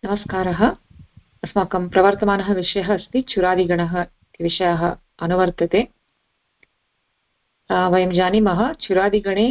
नमस्कारः। अस्माकं प्रवर्तमानः विषयः अस्ति चुरादिगणः इति विषयः अनुवर्तते। वयं जानीमः चुरादिगणे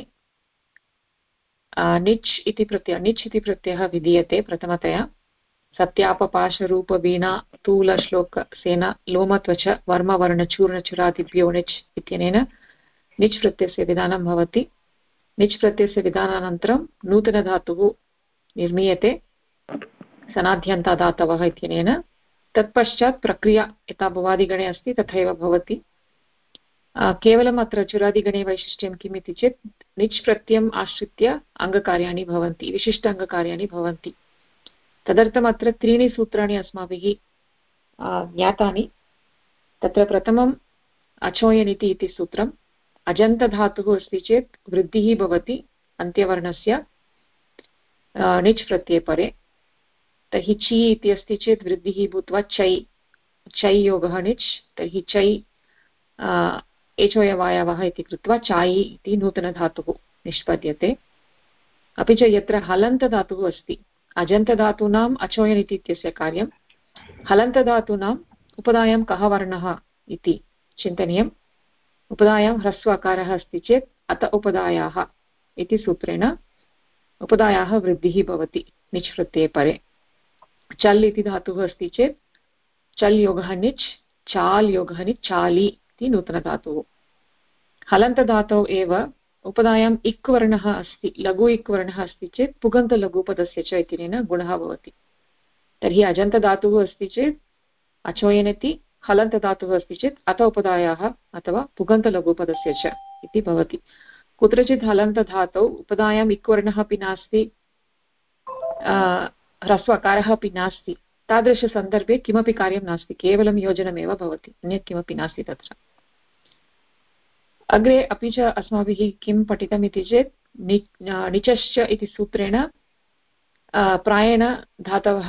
निच् इति प्रत्ययः विधीयते। प्रथमतया सत्यापपाशरूपवीणा तूलश्लोकसेन लोमत्वच वर्मवर्णचूर्णचुरादिभ्यो निच् इत्यनेन निच् प्रत्ययस्य विधानं भवति। निच् प्रत्ययस्य विधानानन्तरं नूतनधातुः निर्मीयते सनाद्यन्तादातवः इत्यनेन। तत्पश्चात् प्रक्रिया यथा भवादिगणे अस्ति तथैव भवति। केवलम् अत्र चुरादिगणे वैशिष्ट्यं किम् इति चेत् निच् प्रत्ययम् आश्रित्य अङ्गकार्याणि भवन्ति, विशिष्ट अङ्गकार्याणि भवन्ति। तदर्थम् अत्र त्रीणि सूत्राणि अस्माभिः ज्ञातानि। तत्र प्रथमम् अचोयनिति इति सूत्रम्। अजन्तधातुः अस्ति चेत् वृद्धिः भवति अन्त्यवर्णस्य निच् प्रत्यये परे। तर्हि ची इति अस्ति चेत् वृद्धिः भूत्वा चै योगः निच्, तर्हि चै एचोयवायवः इति कृत्वा चायि इति नूतनधातुः निष्पद्यते। अपि च यत्र हलन्तधातुः अस्ति, अजन्तधातूनाम् अचोयनिति इत्यस्य कार्यं, हलन्तधातूनाम् उपधायां कः वर्णः इति चिन्तनीयम्। उपधायां ह्रस्वकारः अस्ति चेत् अत उपधायाः इति सूत्रेण उपधायाः वृद्धिः भवति निच् प्रत्यये परे। चल् इति धातुः अस्ति चेत् चल् योगः निच्, चाल् योगः निच्, चालि इति नूतनधातुः। हलन्तधातौ एव उपधायाम् इक् वर्णः अस्ति, लघु इक् वर्णः अस्ति चेत् पुगन्तलघुपदस्य च इत्यनेन गुणः भवति। तर्हि अजन्तधातुः अस्ति चेत् अचोयनति, हलन्तधातुः अस्ति चेत् अत उपधायाः अथवा पुगन्तलघुपदस्य च इति भवति। कुत्रचित् हलन्तधातौ उपधायाम् इक् वर्णः अपि नास्ति, ह्रस्वकारः अपि नास्ति, तादृशसन्दर्भे किमपि कार्यं नास्ति, केवलं योजनमेव भवति, अन्यत् किमपि नास्ति तत्र। अग्रे अपि च अस्माभिः किं पठितम् इति चेत् निचश्च इति सूत्रेण प्रायेण धातवः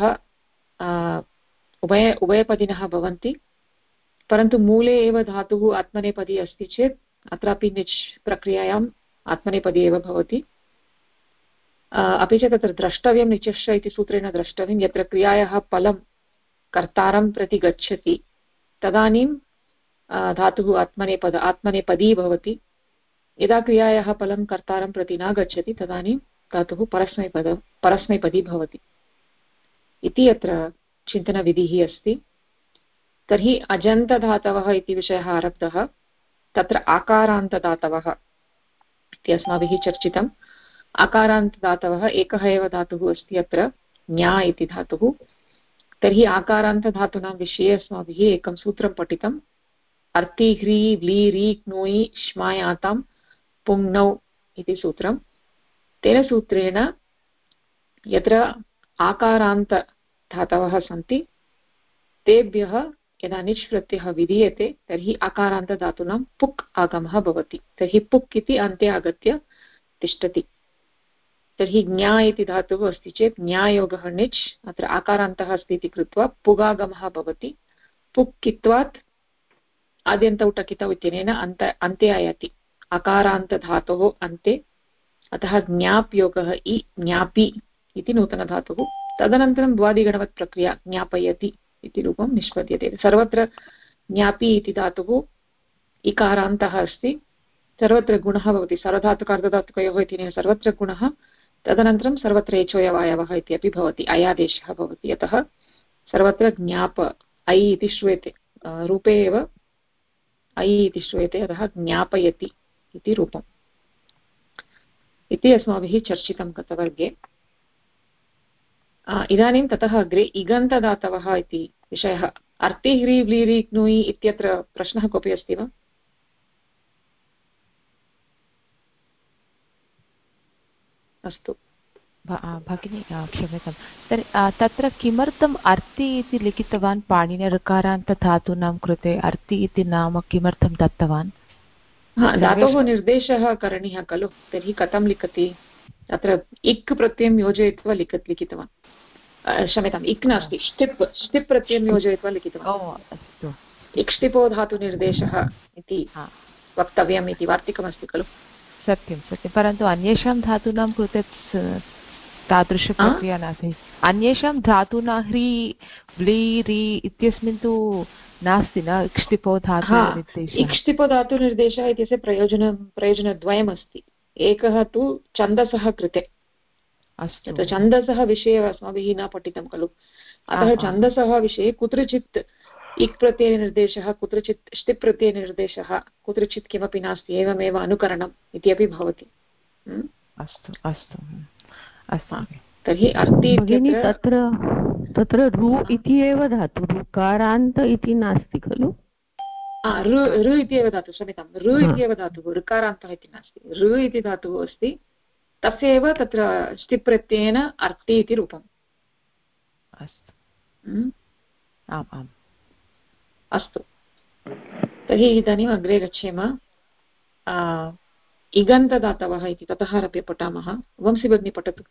उभयपदिनः भवन्ति, परन्तु मूले एव धातुः आत्मनेपदी अस्ति चेत् अत्रापि निच् प्रक्रियायाम् आत्मनेपदी एव भवति। अपि च तत्र द्रष्टव्यं निचश्च इति सूत्रेण द्रष्टव्यं, यत्र क्रियायाः फलं कर्तारं प्रति गच्छति तदानीं धातुः आत्मनेपदी भवति। यदा क्रियायाः फलं कर्तारं प्रति न गच्छति तदानीं धातुः परस्मैपदी भवति इति अत्र चिन्तनविधिः अस्ति। तर्हि अजन्तधातवः इति विषयः आरब्धः। तत्र आकारान्तदातवः इति अस्माभिः चर्चितम्। आकारान्तदातवः एकः एव धातुः अस्ति अत्र, ज्ञा इति धातुः। तर्हि आकारान्तधातूनां विषये अस्माभिः एकं सूत्रं पठितम्। अर्ति ह्री व्ली री क्नोयि श्मायातां पुङ्नौ इति सूत्रं। तेन सूत्रेण यत्र आकारान्तधातवः सन्ति तेभ्यः यदा निच् प्रत्ययः विधीयते तर्हि आकारान्तधातूनां पुक् आगमः भवति। तर्हि पुक् इति अन्ते आगत्य तिष्ठति। तर्हि ज्ञा इति धातुः अस्ति चेत् ज्ञायोगः निच्, अत्र आकारान्तः अस्ति इति कृत्वा पुगागमः भवति। पुक् कित्वात् आद्यन्तौ टकितौ इत्यनेन अन्ते आयाति आकारान्तधातोः अन्ते, अतः ज्ञाप् योगः इ, ज्ञापि इति नूतनधातुः। तदनन्तरं द्वादिगणवत् प्रक्रिया ज्ञापयति इति रूपं निष्पद्यते। सर्वत्र ज्ञापि इति धातुः इकारान्तः अस्ति, सर्वत्र गुणः भवति, सार्वधातुकार्धधातुकयोः इत्यनेन सर्वत्र गुणः। तदनन्तरं सर्वत्र एचोयवायवः इत्यपि भवति, अयादेशः भवति, अतः सर्वत्र ज्ञाप ऐ इति श्रूयते, रूपे एव ऐ इति श्रूयते, अतः ज्ञापयति इति रूपम् इति अस्माभिः चर्चितं गतवर्गे। इदानीं ततः अग्रे इगन्तदातवः इति विषयः। अर्ति ह्री व्ली री क्नुयि इत्यत्र प्रश्नः कोऽपि अस्ति वा? अस्तु भगिनी, क्षम्यतां। तर्हि तत्र किमर्थम् अर्ति इति लिखितवान्? पाणिनिर्कारान्तधातूनां कृते अर्ति इति नाम किमर्थं दत्तवान्? धातोः निर्देशः करणीयः खलु, तर्हि कथं लिखति? अत्र इक् प्रत्ययं योजयित्वा लिखितवान्, क्षम्यताम्, इक् नास्ति, ष्टिप् प्रत्ययं योजयित्वा लिखितवान्। अस्तु, इक्ष्टिपो धातुनिर्देशः इति वक्तव्यम् इति वार्तिकमस्ति खलु। सत्यं सत्यं, परन्तु अन्येषां धातूनां कृते तादृशप्रक्रिया नास्ति। अन्येषां धातूना ह्री व्ली रि इत्यस्मिन् तु नास्ति न इक्ष्टिपो धातुनिर्देशः। इक्ष्टिपो धातुनिर्देशः इत्यस्य प्रयोजनद्वयमस्ति। एकः तु छन्दसः कृते, अस्तु, छन्दसः विषये अस्माभिः न पठितं खलु, अतः छन्दसः विषये कुत्रचित् इक् प्रत्ययनिर्देशः, कुत्रचित् ष्टिप् प्रत्ययनिर्देशः, कुत्रचित् किमपि नास्ति, एवमेव अनुकरणम् इति अपि भवति। अस्तु अस्तु अस्तु। तर्हि अर्ति तत्र रु इति एव धातु, ऋकारान्त इति नास्ति खलु? ऋ इति एव धातुः, क्षम्यतां, ऋ इति एव धातुः, ऋकारान्तः इति नास्ति, ऋ इति धातुः अस्ति, तस्य एव तत्र ष्टिप् प्रत्ययेन अर्ति इति रूपम्। अस्तु, आम् आम्, अस्तु। तर्हि इदानीम् अग्रे गच्छेम। इगन्तदातवः इति ततः आरभ्य पठामः। वंशी भगिनी पठतु।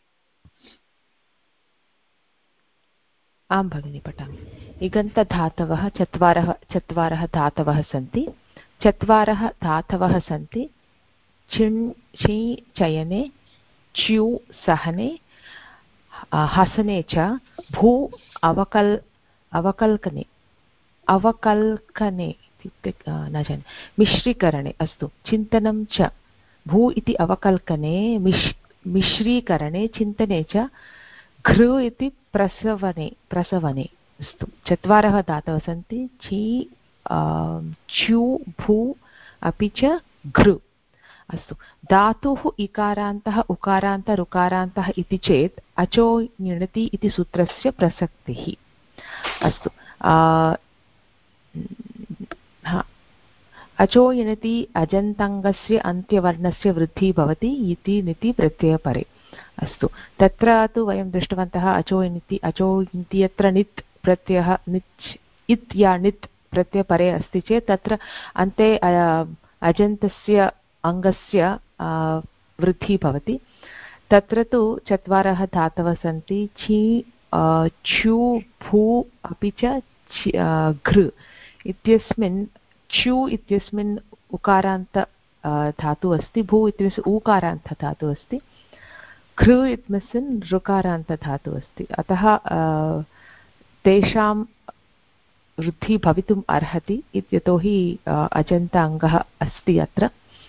आं भगिनी पठामि। इगन्तधातवः चत्वारः धातवः सन्ति। चत्वारः धातवः सन्ति चिण् छि चयने, च्यू सहने, हसने च, भू अवकल्कने इत्युक्ते न जाने, मिश्रीकरणे, अस्तु, चिन्तनं च, भू इति अवकल्कने, मिश्रीकरणे, चिन्तने च, घृ इति प्रसवने, अस्तु, चत्वारः धातवः सन्ति, छि च्यू भू अपि च घृ। अस्तु, धातुः इकारान्तः उकारान्तः ऋकारान्तः इति चेत् अचो ञणति इति सूत्रस्य प्रसक्तिः। अस्तु, अचो ञणति अजन्तङ्गस्य अन्त्यवर्णस्य वृद्धिः भवति इति निति प्रत्ययपरे। अस्तु, तत्र तु वयं दृष्टवन्तः अचो ञणति यत्र नित् प्रत्ययः निच् इत् या नित् प्रत्ययपरे अस्ति चेत् तत्र अन्ते अजन्तस्य अङ्गस्य वृद्धिः भवति। तत्र तु चत्वारः धातवः सन्ति, छि च्यू भू अपि च घृ इत्यस्मिन् च्यू इत्यस्मिन् उकारान्त धातुः अस्ति, भू इत्यस्य ऊकारान्त धातुः अस्ति, घृ इत्यस्मिन् ऋकारान्त धातुः अस्ति। अतः तेषां वृद्धिः भवितुम् अर्हति यतोहि अजन्त अङ्गः अस्ति अत्र।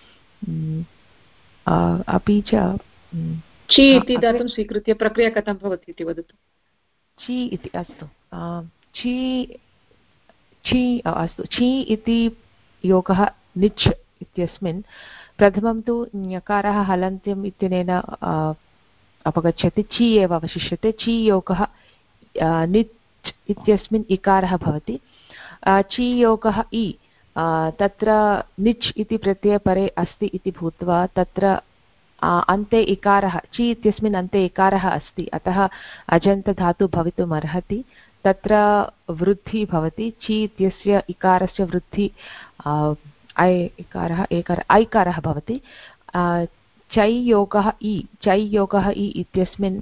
अपि च छि इति दातुं स्वीकृत्य प्रक्रिया कथं भवति इति वदतु। छि इति, अस्तु, अस्तु, छि इति योगः निच् इत्यस्मिन् प्रथमं तु ञकारः हलन्त्यम् इत्यनेन अपगच्छति, छि एव अवशिष्यते। छि योगः निच् इत्यस्मिन् इकारः भवति। छि योगः इ तत्र निच् इति प्रत्ययपरे अस्ति इति भूत्वा तत्र अन्ते इकारः, छि इत्यस्मिन् अन्ते इकारः अस्ति, अतः अजन्तधातुः भवितुम् अर्हति। तत्र वृद्धिः भवति, छि इत्यस्य इकारस्य वृद्धिः ऐकारः भवति। चै योगः इ इत्यस्मिन्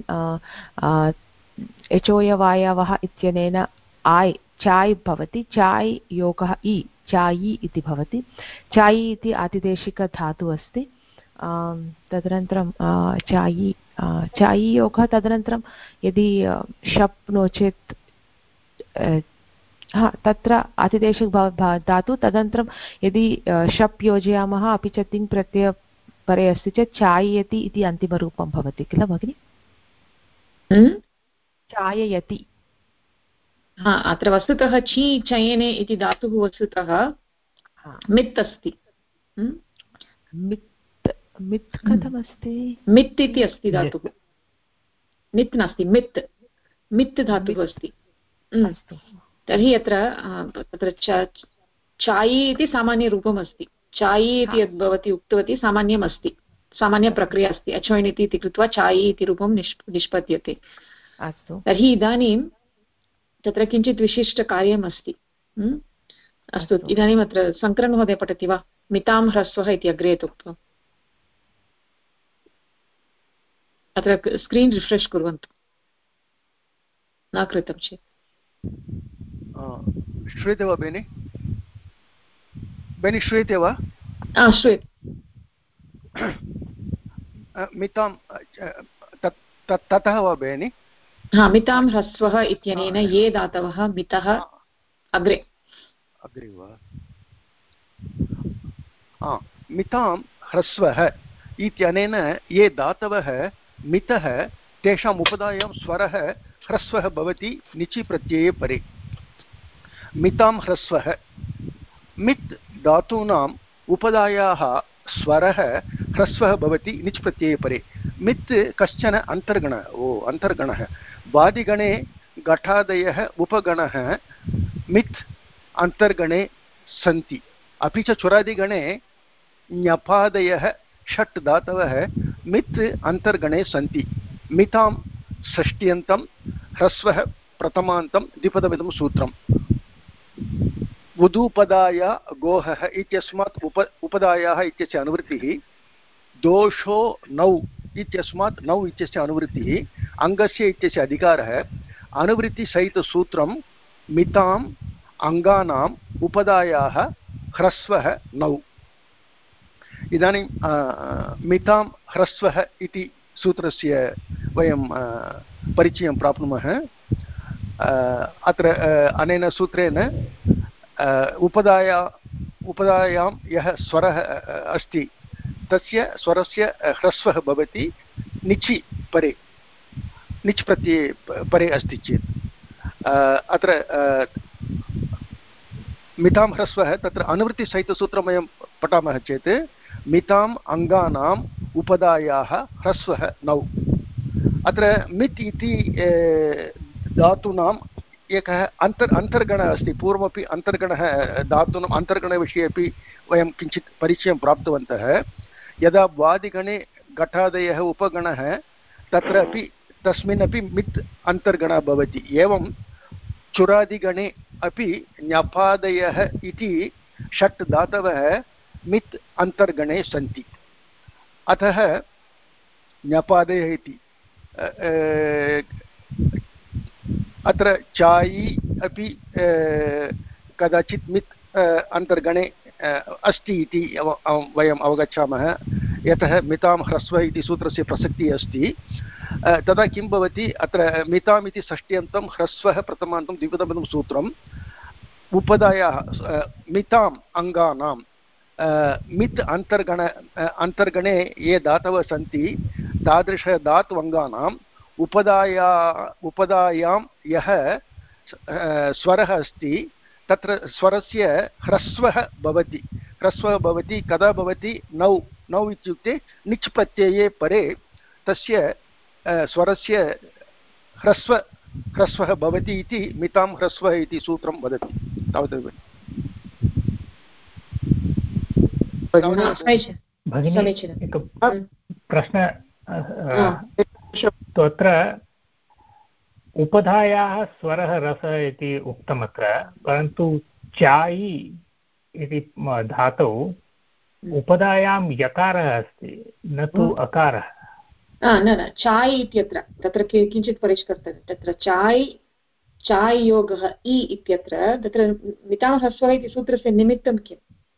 एचोयवायवः इत्यनेन आय् चाय् भवति, चाय् योगः इ चायि इति भवति। चायि इति आतिदेशिकधातुः अस्ति। तदनन्तरं चायि योगः, तदनन्तरं यदि शप् नो चेत् तत्र आतिदेशिक धातु, तदनन्तरं यदि शप् योजयामः अपि च तिङ् प्रत्ययपरे अस्ति चेत् चाययति इति अन्तिमरूपं भवति किल भगिनि? चाययति। अत्र वस्तुतः छि चयने इति धातुः वस्तुतः मित् अस्ति। मित् कथमस्ति? मित् इति अस्ति धातुः, नित् नास्ति, मित् धातुः अस्ति। अस्तु, तर्हि अत्र चायि इति सामान्यरूपम् अस्ति। चायि इति यद् भवती उक्तवती सामान्यम् अस्ति, सामान्यप्रक्रिया अस्ति। अचोयिनिति इति कृत्वा चायि इति रूपं निष्पद्यते। अस्तु, तर्हि इदानीं तत्र किञ्चित् विशिष्टकार्यम् अस्ति। अस्तु, इदानीम् अत्र शङ्करन् महोदय पठति वा? मितां ह्रस्वः इति अग्रे उक्त्वा अत्र स्क्रीन् रिफ्रेश् कुर्वन्तु, न कृतं चेत्। श्रूयते वा बेनि? श्रूयते वा? श्रूयते। मितां ततः वा भगिनि? मितां ह्रस्वः इत्यनेन ये धातवः मितः अग्रे वा? मितां ह्रस्वः इत्यनेन ये धातवः मितः तेषाम् उपधायां स्वरः ह्रस्वः भवति निचि प्रत्यये परे। मितां ह्रस्वः मित् धातूनाम् उपधायाः स्वरः ह्रस्वः भवति निच् प्रत्यये परे। मित् कश्चन अन्तर्गणः वादिगणे घटादयः उपगणः मित् अन्तर्गणे सन्ति। अपि च चुरादिगणे ञपादयः षट् धातवः मित् अन्तर्गणे सन्ति। मितां षष्ट्यन्तं ह्रस्वः प्रथमान्तं द्विपदमिदं सूत्रम्। उदूपदाया गोहः इत्यस्मात् उपदायाः इत्यस्य अनुवृत्तिः। दोषो नौ इत्यस्मात् नौ इत्यस्य अनुवृत्तिः। अङ्गस्य इत्यस्य अधिकारः। अनुवृत्तिसहितसूत्रं मिताम् अङ्गानाम् उपदायाः ह्रस्वः नौ। इदानीं मितां ह्रस्वः इति सूत्रस्य वयं परिचयं प्राप्नुमः। अत्र अनेन सूत्रेण उपदायां यः स्वरः अस्ति तस्य स्वरस्य ह्रस्वः भवति निचि परे, निच् प्रत्यये परे अस्ति चेत्। अत्र मितां ह्रस्वः तत्र अनुवृत्तिसहितसूत्रं वयं पठामः चेत् मिताम् अङ्गानाम् उपदायाः ह्रस्वः नौ। अत्र मित् इति धातूनाम् एकः अन्तर्गणः अस्ति। पूर्वमपि अन्तर्गणः धातूनाम् अन्तर्गणविषये अपि वयं किञ्चित् परिचयं प्राप्तवन्तः। यदा वादिगणे घटादयः उपगणः तत्रापि तस्मिन्नपि मित् अन्तर्गणः भवति। एवं चुरादिगणे अपि ञपादयः इति षट् धातवः मित् अन्तर्गणे सन्ति। अतः ञपादयः इति अत्र चायि अपि कदाचित् मित् अन्तर्गणे अस्ति इति वयम् अवगच्छामः। यतः मितां ह्रस्वः इति सूत्रस्य प्रसक्तिः अस्ति। तदा किं भवति, अत्र मिताम् इति षष्ट्यन्तं ह्रस्वः प्रथमान्तं द्विपदमिदं सूत्रम्। उपदायाः मिताम् अङ्गानां मित् अन्तर्गणे ये धातवः सन्ति तादृशधात्वङ्गानाम् उपदायां यः स्वरः अस्ति तत्र स्वरस्य ह्रस्वः भवति। ह्रस्वः भवति कदा भवति? नौ इत्युक्ते निच् प्रत्यये परे तस्य स्वरस्य ह्रस्वः भवति इति मितां ह्रस्वः इति सूत्रं वदति। तावदेव भगिनी, एकः प्रश्नः। तत्र उपधायाः स्वरः रसः इति उक्तमत्र, परन्तु चायि इति धातौ उपधायां यकारः अस्ति, न तु अकारः। न चाय् इत्यत्र तत्र किञ्चित् परिष्कर्तव्यं। तत्र चाय् योगः इ इत्यत्र तत्र मितां ह्रस्वः इति सूत्रस्य निमित्तं किम्?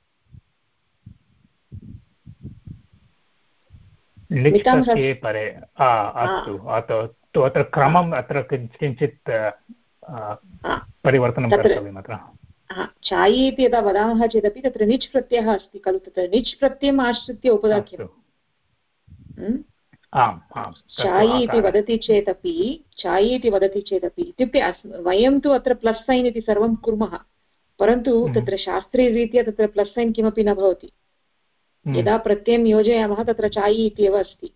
परे। अस्तु, अत्र क्रमम् अत्र किञ्चित् परिवर्तनं कर्तव्यम् अत्र। चायि इति यदा वदामः चेदपि तत्र निच् प्रत्ययः अस्ति खलु। तत्र निच् प्रत्ययम् आश्रित्य उपदाख्यम्। चायि इति वदति चेदपि इत्युक्ते वयं तु अत्र प्लस् सैन् इति सर्वं कुर्मः, परन्तु तत्र शास्त्रीयरीत्या तत्र प्लस् सैन् किमपि न भवति। यदा प्रत्ययं योजयामः तत्र चायि इत्येव अस्ति।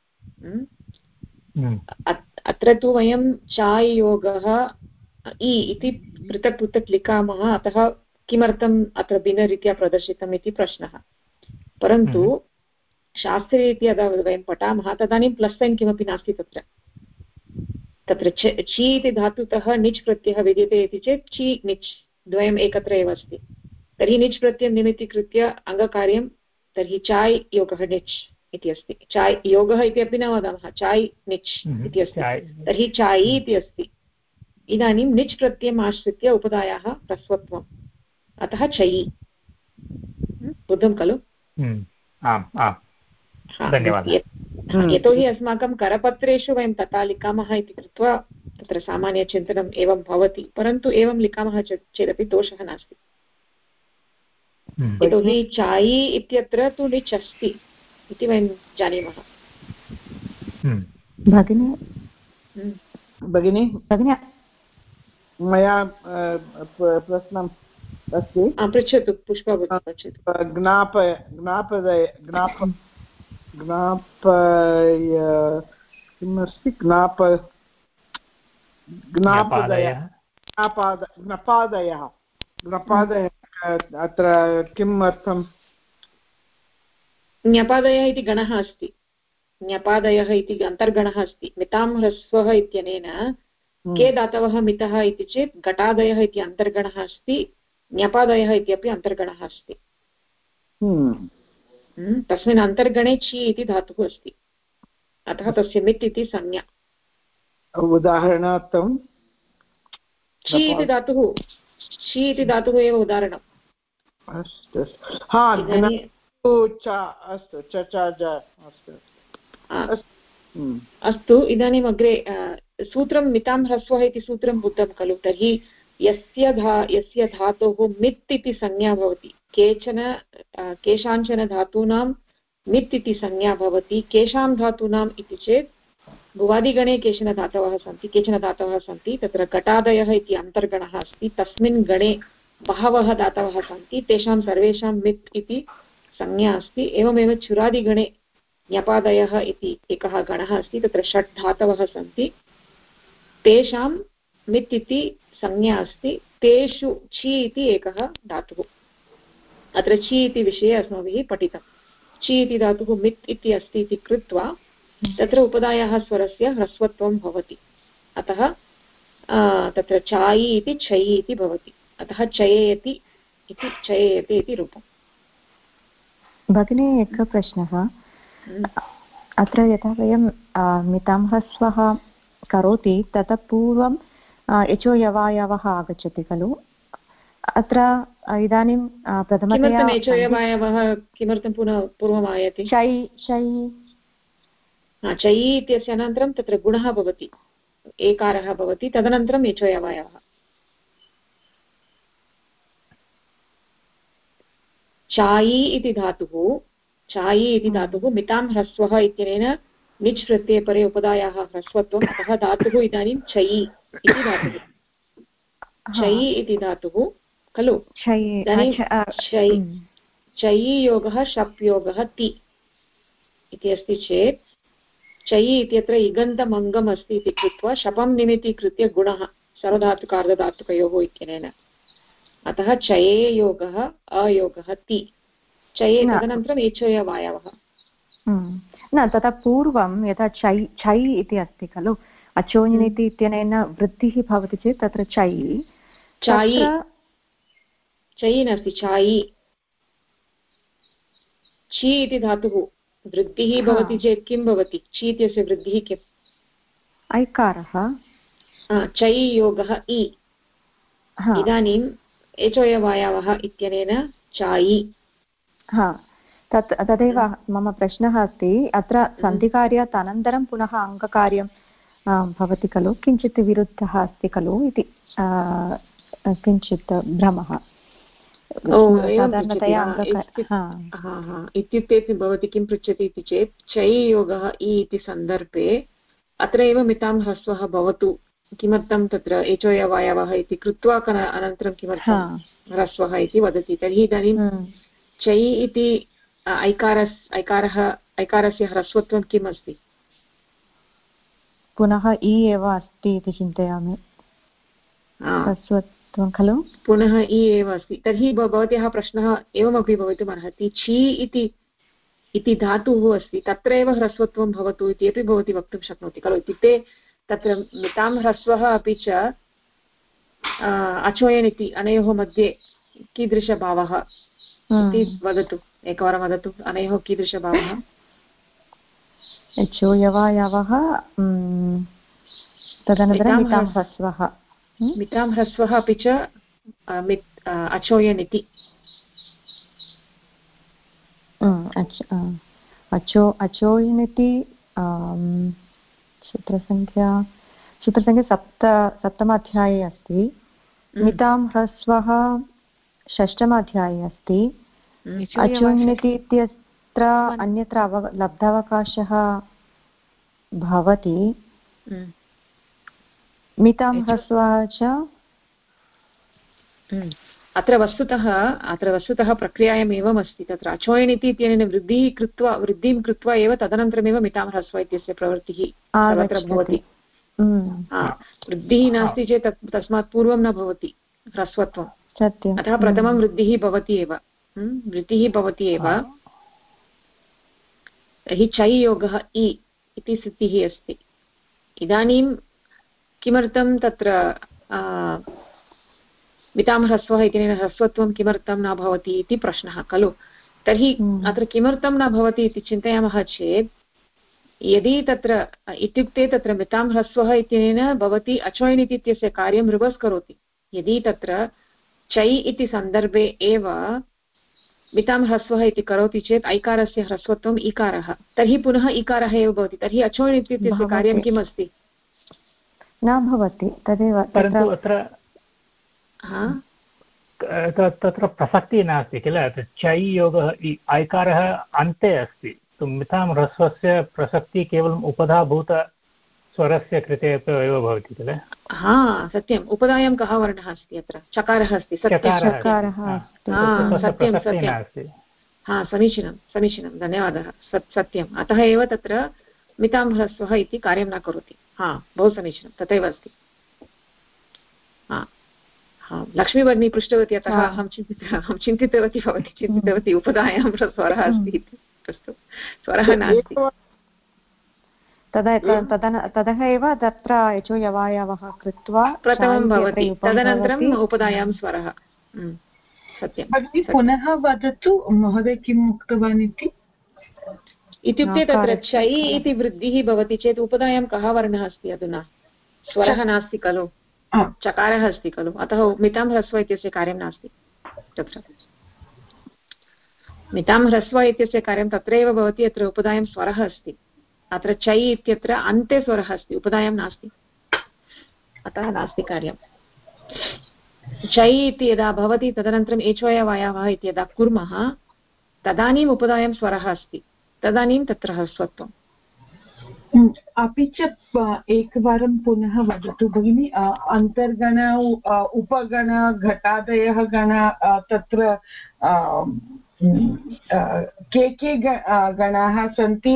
अत्र तु वयं चाय् योगः इ इति पृथक् पृथक् लिखामः, अतः किमर्थम् अत्र भिन्नरीत्या प्रदर्शितम् इति प्रश्नः। परन्तु शास्त्रीयरीत्या यदा वयं पठामः तदानीं प्लस् सैन् किमपि नास्ति तत्र ची इति धातुतः निच् प्रत्ययः विद्यते इति चेत् ची निच् द्वयम् एकत्र एव अस्ति। तर्हि निच् प्रत्ययं निमित्तीकृत्य अङ्गकार्यं, तर्हि चाय् योगः निच् इति अस्ति। चाय् योगः इति अपि न वदामः, चाय् निच् इति अस्ति। तर्हि चायि इति अस्ति। इदानीं निच् प्रत्ययम् आश्रित्य उपधायाः ह्रस्वत्वम्, अतः चयि। बुद्धं खलु? धन्यवादः। यतोहि अस्माकं करपत्रेषु वयं तथा लिखामः इति कृत्वा तत्र सामान्यचिन्तनम् एवं भवति, परन्तु एवं लिखामः चेदपि दोषः नास्ति। यतोहि चायि इत्यत्र तु लिच् अस्ति इति वयं जानीमः। भगिनी मया प्रश्नम् अस्ति। पृच्छतु पुष्पा पृच्छतु। किम् अस्ति ज्ञापादयः अत्र किम् अर्थम्? ज्ञापादयः इति गणः अस्ति। ज्ञापादयः इति अन्तर्गणः अस्ति। मितां ह्रस्वः इत्यनेन के धातवः मितः इति चेत् घटादयः इति अन्तर्गणः अस्ति, ज्ञापादयः इत्यपि अन्तर्गणः अस्ति। तस्मिन् अन्तर्गणे छि इति धातुः अस्ति, अतः तस्य मित् इति संज्ञा। उदाहरणार्थं छि इति धातुः एव उदाहरणम्। अस्तु, इदानीम् अग्रे सूत्रं मितां ह्रस्वः इति सूत्रं बुद्धं खलु। तर्हि यस्य धातोः मित् इति संज्ञा भवति, केषाञ्चन धातूनां मित् इति संज्ञा भवति। केषां धातूनाम् इति चेत् भुवादिगणे केचन धातवः सन्ति, तत्र घटादयः इति अन्तर्गणः अस्ति, तस्मिन् गणे बहवः धातवः सन्ति, तेषां सर्वेषां मित् इति संज्ञा अस्ति। एवमेव चुरादिगणे ज्ञपादयः इति एकः गणः अस्ति, तत्र षट् धातवः सन्ति, तेषां मित् इति संज्ञा अस्ति, तेषु छि इति एकः धातुः। अत्र छि इति विषये अस्माभिः पठितं। छि इति धातुः मित् इति अस्ति इति कृत्वा तत्र उपधायाः स्वरस्य ह्रस्वत्वं भवति, अतः तत्र चायि इति छयि इति भवति, अतः चयेति इति रूपम्। भगिनी एकः प्रश्नः, अत्र यथा वयं मितां ह्रस्वः करोति ततः पूर्वं यचो यवायवः आगच्छति खलु। अत्र इदानीं प्रथमतया यचो यवायवः किमर्थं पुनः पूर्वम् आयाति? चयि इत्यस्य अनन्तरं तत्र गुणः भवति, एकारः भवति, तदनन्तरं यचो यवायवः। चायि इति धातुः मितां ह्रस्वः इत्यनेन निच् प्रत्यये परे उपधायाः ह्रस्वत्वम्, अतः धातुः इदानीं चयि इति धातुः। चयि इति धातुः खलु। चयि योगः शप् योगः ति इति अस्ति चेत् चयि इत्यत्र इगन्तम् अङ्गम् अस्ति इति कृत्वा शपं निमित्तीकृत्य गुणः सर्वधातुकार्धधातुकयोः इत्यनेन, अतः चये योगः अयोगः ति, चये तदनन्तरम् एचोयवायवः। न, ततः पूर्वं यथा छै इति अस्ति खलु, अचोनिति इत्यनेन वृद्धिः भवति चेत् तत्र चै नास्ति, चायि छि इति धातुः वृद्धिः भवति चेत् किं भवति? छि इत्यस्य वृद्धिः किम्? ऐकारः। चै योगः इ, इदानीम् एचोयवायवः इत्यनेन चायि। तदेव मम प्रश्नः अस्ति, अत्र सन्धिकार्यात् अनन्तरं पुनः अङ्गकार्यं भवति खलु, किञ्चित् विरुद्धः अस्ति खलु इति किञ्चित् भ्रमः। इत्युक्ते भवती किं पृच्छति इति चेत् चै योगः इ इति सन्दर्भे अत्र एव मितां ह्रस्वः भवतु, किमर्थं तत्र एचोयवायवः इति कृत्वा अनन्तरं किमर्थं ह्रस्वः इति वदति। तर्हि इदानीं चै इति ऐकारस्य ह्रस्वत्वं किम् अस्ति? पुनः इ एव अस्ति इति चिन्तयामि, ह्रस्वत्वं खलु, पुनः इ एव अस्ति। तर्हि भवत्याः प्रश्नः एवमपि भवितुमर्हति, छि इति धातुः अस्ति, तत्र एव ह्रस्वत्वं भवतु इति अपि भवती वक्तुं शक्नोति खलु। इत्युक्ते तत्र मितां ह्रस्वः अपि च अचोयन् इति अनयोः मध्ये कीदृशभावः इति वदतु, एकवारं वदतु, अनयोः कीदृशभावः? यचोयवायवः तदनन्तरं मितां ह्रस्वः, मितां ह्रस्वः अपि च अचोयन् इति। अचोयिनिति सूत्रसङ्ख्या सप्तमाध्याये अस्ति। मितां ह्रस्वः षष्ठमाध्याये अस्ति। अचोयिनिति इत्यत्र अन्यत्र लब्धावकाशः भवति। मितां ह्रस्वः च अत्र वस्तुतः प्रक्रियायाम् एवम् अस्ति। तत्र अचोयन् इत्यनेन वृद्धिं कृत्वा एव तदनन्तरमेव मितां ह्रस्व इत्यस्य प्रवृत्तिः सर्वत्र भवति। वृद्धिः नास्ति चेत् तस्मात् पूर्वं न भवति ह्रस्वत्वं। अतः प्रथमं वृद्धिः भवति एव। तर्हि चै योगः इ इति स्थितिः अस्ति। इदानीं किमर्थं तत्र मितां ह्रस्वः इत्यनेन ह्रस्वत्वं किमर्थं न भवति इति प्रश्नः खलु। तर्हि अत्र किमर्थं न भवति इति चिन्तयामः चेत् यदि तत्र इत्युक्ते तत्र मितां ह्रस्वः इत्यनेन भवति अचोयन् इत्यस्य कार्यं रिवर्स् करोति। यदि तत्र चै इति सन्दर्भे एव मितां ह्रस्वः इति करोति चेत् ऐकारस्य ह्रस्वत्वम् इकारः, तर्हि पुनः इकारः एव भवति। तर्हि अचोयन् इत्यस्य कार्यं किम् अस्ति? न भवति तदेव। परन्तु तत्र प्रसक्तिः नास्ति किल। चै योगः ऐकारः अन्ते अस्ति। मितां ह्रस्वस्य प्रसक्तिः केवलम् उपधाभूतस्वरस्य कृते एव भवति किल। सत्यम्। उपधायां कः वर्णः अस्ति? अत्र चकारः अस्ति। समीचीनं धन्यवादः। सत्यम्। अतः एव तत्र मितां ह्रस्वः इति कार्यं न करोति। बहु समीचीनं, तथैव अस्ति। लक्ष्मी भगिनी पृष्टवती, अतः अहं चिन्तितवती उपधायां स्वरः अस्ति इति। अस्तु, स्वरः नास्ति। ततः एव तत्र यचो यवायवः कृत्वा प्रथमं भवति, तदनन्तरम् उपधायां स्वरः। सत्यं। पुनः वदतु महोदय किम् उक्तवान् इत्युक्ते तत्र चै इति वृद्धिः भवति चेत् उपधायां कः वर्णः अस्ति? अधुना स्वरः नास्ति खलु, चकारः अस्ति खलु। अतः मितां ह्रस्व इत्यस्य कार्यं नास्ति तत्र। मितां ह्रस्व इत्यस्य कार्यं तत्रैव भवति यत्र उपधायां स्वरः अस्ति। अत्र चै इत्यत्र अन्ते स्वरः अस्ति, उपधायां नास्ति, अतः नास्ति कार्यं। चै इति यदा भवति तदनन्तरम् एचोयवायावः इति यदा कुर्मः तदानीम् उपधायां स्वरः अस्ति, तदानीं तत्र ह्रस्वत्वम्। अपि च एकवारं पुनः वदतु भगिनि, अन्तर्गण उपगण घटादयः गण तत्र के गणाः सन्ति?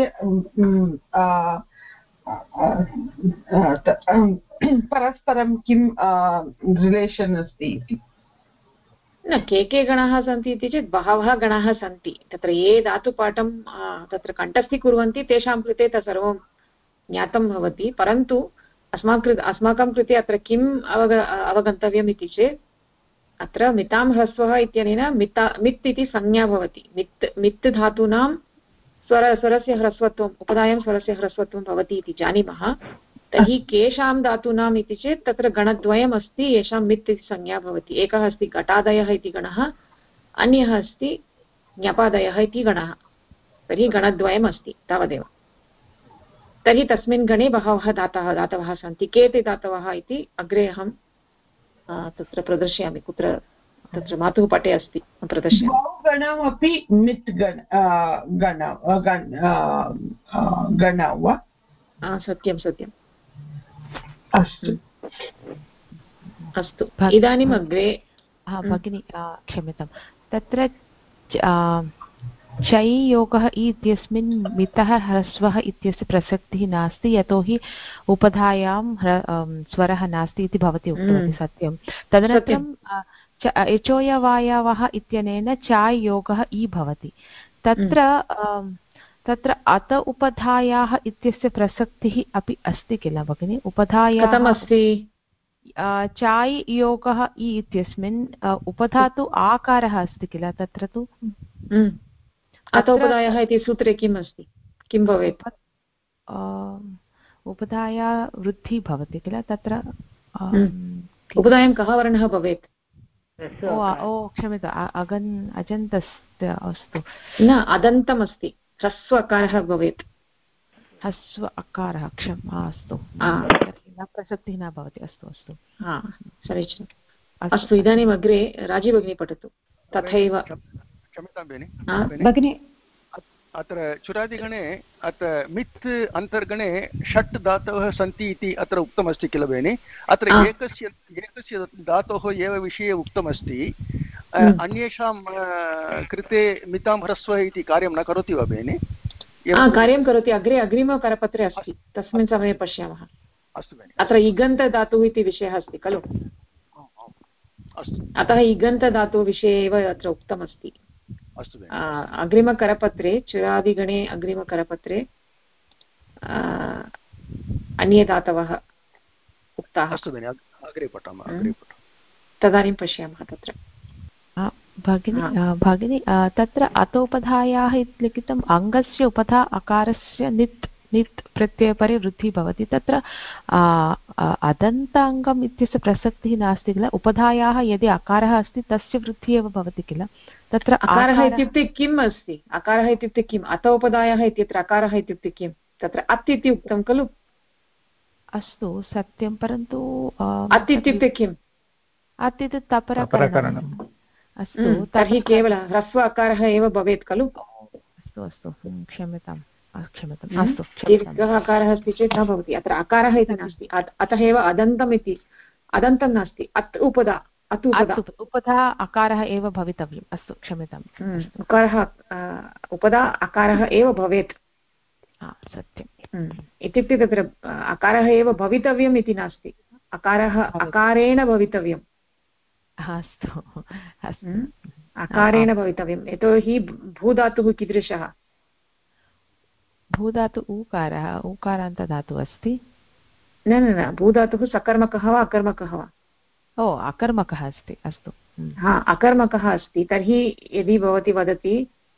परस्परं किं रिलेशन् अस्ति इति न के गणाः सन्ति इति चेत् बहवः गणाः सन्ति। तत्र ये धातुपाठं तत्र कण्ठस्थीकुर्वन्ति तेषां कृते तत्सर्वं ज्ञातं भवति। परन्तु अस्माकं कृते अत्र किम् अवगन्तव्यम् इति चेत् अत्र मितां ह्रस्वः इत्यनेन मित् इति संज्ञा भवति। मित् धातूनां स्वरस्य ह्रस्वत्वम्, उपधायां स्वरस्य ह्रस्वत्वं भवति इति जानीमः। तर्हि केषां धातूनाम् इति चेत् तत्र गणद्वयम् अस्ति, येषां मित् इति संज्ञा भवति। एकः अस्ति घटादयः इति गणः, अन्यः अस्ति ज्ञपादयः इति गणः। तर्हि गणद्वयम् अस्ति, तावदेव। तर्हि तस्मिन् गणे बहवः धातवः सन्ति। के ते धातवः इति अग्रे अहं तत्र प्रदर्शयामि, कुत्र तत्र मातुः पटे अस्ति प्रदर्शयामि। गणमपि मित् गण वा? सत्यं। अस्तु, इदानीम् अग्रे भगिनी क्षम्यतां। तत्र चै योगः इत्यस्मिन् मितः ह्रस्वः इत्यस्य प्रसक्तिः नास्ति, यतोहि उपधायां स्वरः नास्ति इति भवती उक्तवती। सत्यं। तदनन्तरं एचोयवायावः इत्यनेन चाय् योगः इ भवति। तत्र अत उपधायाः इत्यस्य प्रसक्तिः अपि अस्ति किल भगिनि? उपधायाः कथम् अस्ति? चाय् योगः इ इत्यस्मिन् उपधातु आकारः अस्ति किल? तत्र तु अत उपधायाः इति सूत्रे किम् अस्ति? किं भवेत्? उपधाया वृद्धिः भवति किल? तत्र उपधायां कः वर्णः भवेत्? क्षम्यताम्, अजन्तस्य अस्तु। न, अदन्तम् अस्ति। ह्रस्व अकारः भवेत् ह्रस्व अकारः क्षमा अस्तु न प्रसक्तिः न भवति अस्तु अस्तु समीचीनम् अस्तु इदानीम् अग्रे राजी भगिनी पठतु तथैव क्षम्यतां भगिनी अत्र चुरादिगणे अत्र मित् अन्तर्गणे षट् धातवः सन्ति इति अत्र उक्तमस्ति किल भगिनि अत्र एकस्य धातोः एव विषये उक्तमस्ति अन्येषां कृते मितां ह्रस्वः इति कार्यं न करोति वा भगिनि कार्यं करोति अग्रे अग्रिमकरपत्रे अस्ति तस्मिन् समये पश्यामः अस्तु भगिनि अत्र इगन्तधातुः इति विषयः अस्ति खलु अस्तु अतः इगन्तधातुः विषये एव अत्र उक्तमस्ति अग्रिमकरपत्रे चुरादिगणे अग्रिमकरपत्रे अन्ये धातवः उक्ताः अस्तु भगिनि अग्रे पठामः तदानीं पश्यामः तत्र भगिनी तत्र अतोपधायाः इति लिखितम् अङ्गस्य उपधा अकारस्य नित् नित् प्रत्ययपरे वृद्धिः भवति तत्र अदन्ताङ्गम् इत्यस्य प्रसक्तिः नास्ति किल उपधायाः यदि अकारः अस्ति तस्य वृद्धिः एव भवति किल तत्र अकारः इत्युक्ते किम् अस्ति अकारः इत्युक्ते किम् अतोपधायाः इत्यत्र अकारः इत्युक्ते किं तत्र अत् इति उक्तं खलु अस्तु सत्यं परन्तु अत् इत्युक्ते किम् अत् इत्युक्ते तपरकरणम् अस्तु तर्हि केवलं ह्रस्व अकारः एव भवेत् खलु अस्तु अस्तु क्षम्यताम् अस्तु दीर्घः अकारः अस्ति चेत् न भवति अत्र अकारः इति नास्ति अतः एव अदन्तम् इति अदन्तं नास्ति अत् उपधा उपधा अकारः एव भवितव्यम् अस्तु क्षम्यताम् उकारः उपधा अकारः एव भवेत् सत्यम् इत्युक्ते तत्र अकारः एव भवितव्यम् इति नास्ति अकारः अकारेण भवितव्यम् अस्तु अकारेण भवितव्यम् यतोहि भूधातुः कीदृशः भूधातु ऊकारः ऊकारान्तधातुः अस्ति न न न भूधातुः सकर्मकः वा अकर्मकः वा ओ अकर्मकः अस्ति अस्तु अकर्मकः अस्ति तर्हि यदि भवती वदति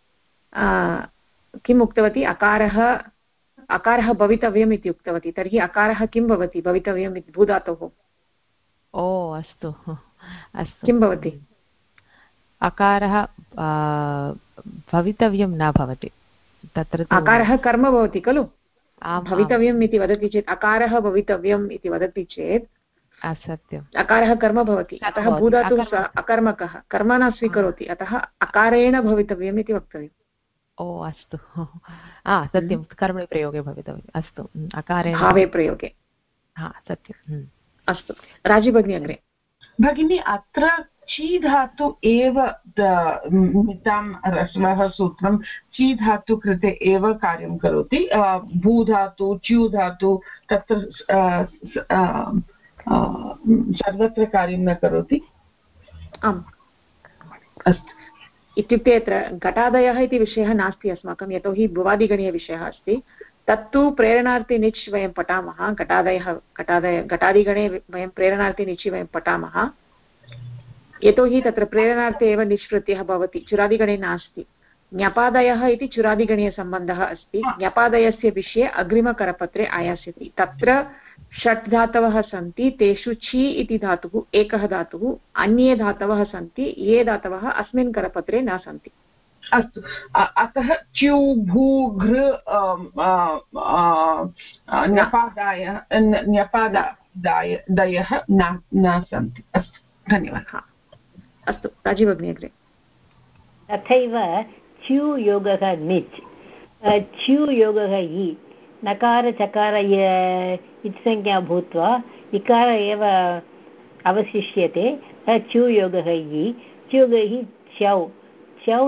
किम् उक्तवती अकारः भवितव्यम् इति उक्तवती तर्हि अकारः किं भवति भवितव्यम् इति भूधातोः ओ अस्तु अस्तु किं भवति अकारः भवितव्यं न भवति तत्र अकारः कर्म भवति खलु भवितव्यम् इति वदति चेत् अकारः भवितव्यम् इति वदति चेत् सत्यम् अकारः कर्म भवति अतः भूधातुः अकर्मकः कर्म न स्वीकरोति अतः अकारेण भवितव्यम् इति वक्तव्यम् ओ अस्तु सत्यं कर्मणि प्रयोगे भवितव्यम् अस्तु अकारेण भावे प्रयोगे सत्यम् अस्तु राजी भगिनी अग्रे भगिनी अत्र ची धातु एव मितां ह्रस्वः सूत्रं ची धातु कृते एव कार्यं करोति भूधातु च्यू धातु तत्र सर्वत्र कार्यं न करोति आम् अस्तु इत्युक्ते अत्र घटादयः इति विषयः नास्ति अस्माकं यतोहि भुवादिगणीयविषयः अस्ति तत्तु प्रेरणार्थी निच् वयं पठामः घटादिगणे वयं प्रेरणार्थी निचि वयं पठामः यतोहि तत्र प्रेरणार्थे एव निच् प्रत्ययः भवति चुरादिगणे नास्ति ज्ञपादयः इति चुरादिगणीयसम्बन्धः अस्ति ज्ञपादयस्य विषये अग्रिमकरपत्रे आयास्यति तत्र षट् धातवः सन्ति तेषु छि इति धातुः एकः धातुः अन्ये धातवः सन्ति ये धातवः अस्मिन् करपत्रे न सन्ति अस्तु अतः च्यू भू घृ न्यपादादयः न सन्ति अस्तु धन्यवादः अस्तु राजी भगिनी अग्रे तथैव च्यू योगः निच् च्यू योगः इ नकार चकार इत्संज्ञा भूत्वा इकार एव अवशिष्यते च्यू योगः इ च्युगः च्यौ च्यौ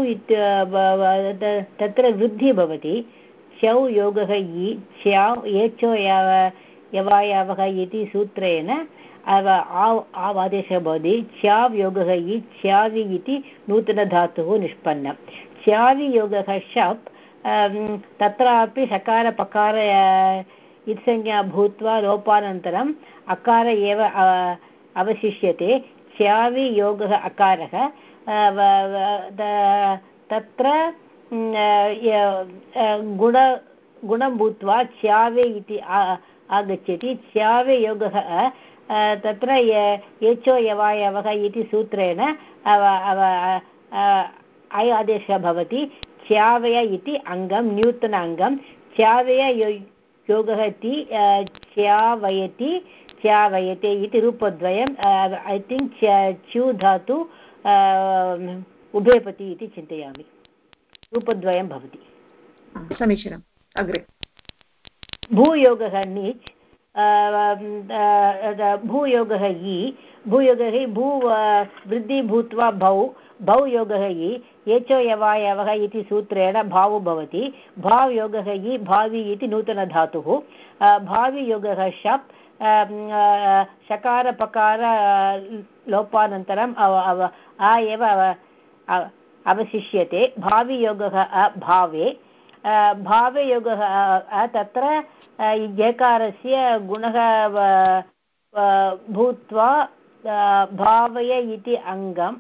तत्र वृद्धिः भवति च्यौ योगः इ च्यौ एचो यवायावः इति सूत्रेण आव् आदेशः भवति च्याव् योगः इ च्यावि इति नूतनधातुः निष्पन्नं च्यावि योगः शप् तत्रापि सकार पकार इत्संज्ञा भूत्वा लोपानन्तरम् अकार एव अवशिष्यते च्यावि योगः अकारः तत्र गुणं भूत्वा च्यावे इति आगच्छति च्यावे योगः तत्र एचो यवायवः इति सूत्रेण अय् आदेशः भवति च्यावय इति अङ्गं नूतन अङ्गं च्यावय योगः ति च्यावयति च्यावयते इति रूपद्वयम् ऐ थिङ्क् च्यू धातु उभयपति इति चिन्तयामि रूपद्वयं भवति समीचीनम् अग्रे भूयोगः नीच् भूयोगः इ भूयोगः भू वृद्धि भूत्वा भौ योगः इ एचो यवायवः इति सूत्रेण भावो भवति भाव योगः इ भावि इति नूतनधातुः भावि योगः शप् शकार पकार लोपानन्तरम् एव अवशिष्यते भावि योगः भावे भावे योगः तत्र यकारस्य गुणः भूत्वा भावय इति अङ्गं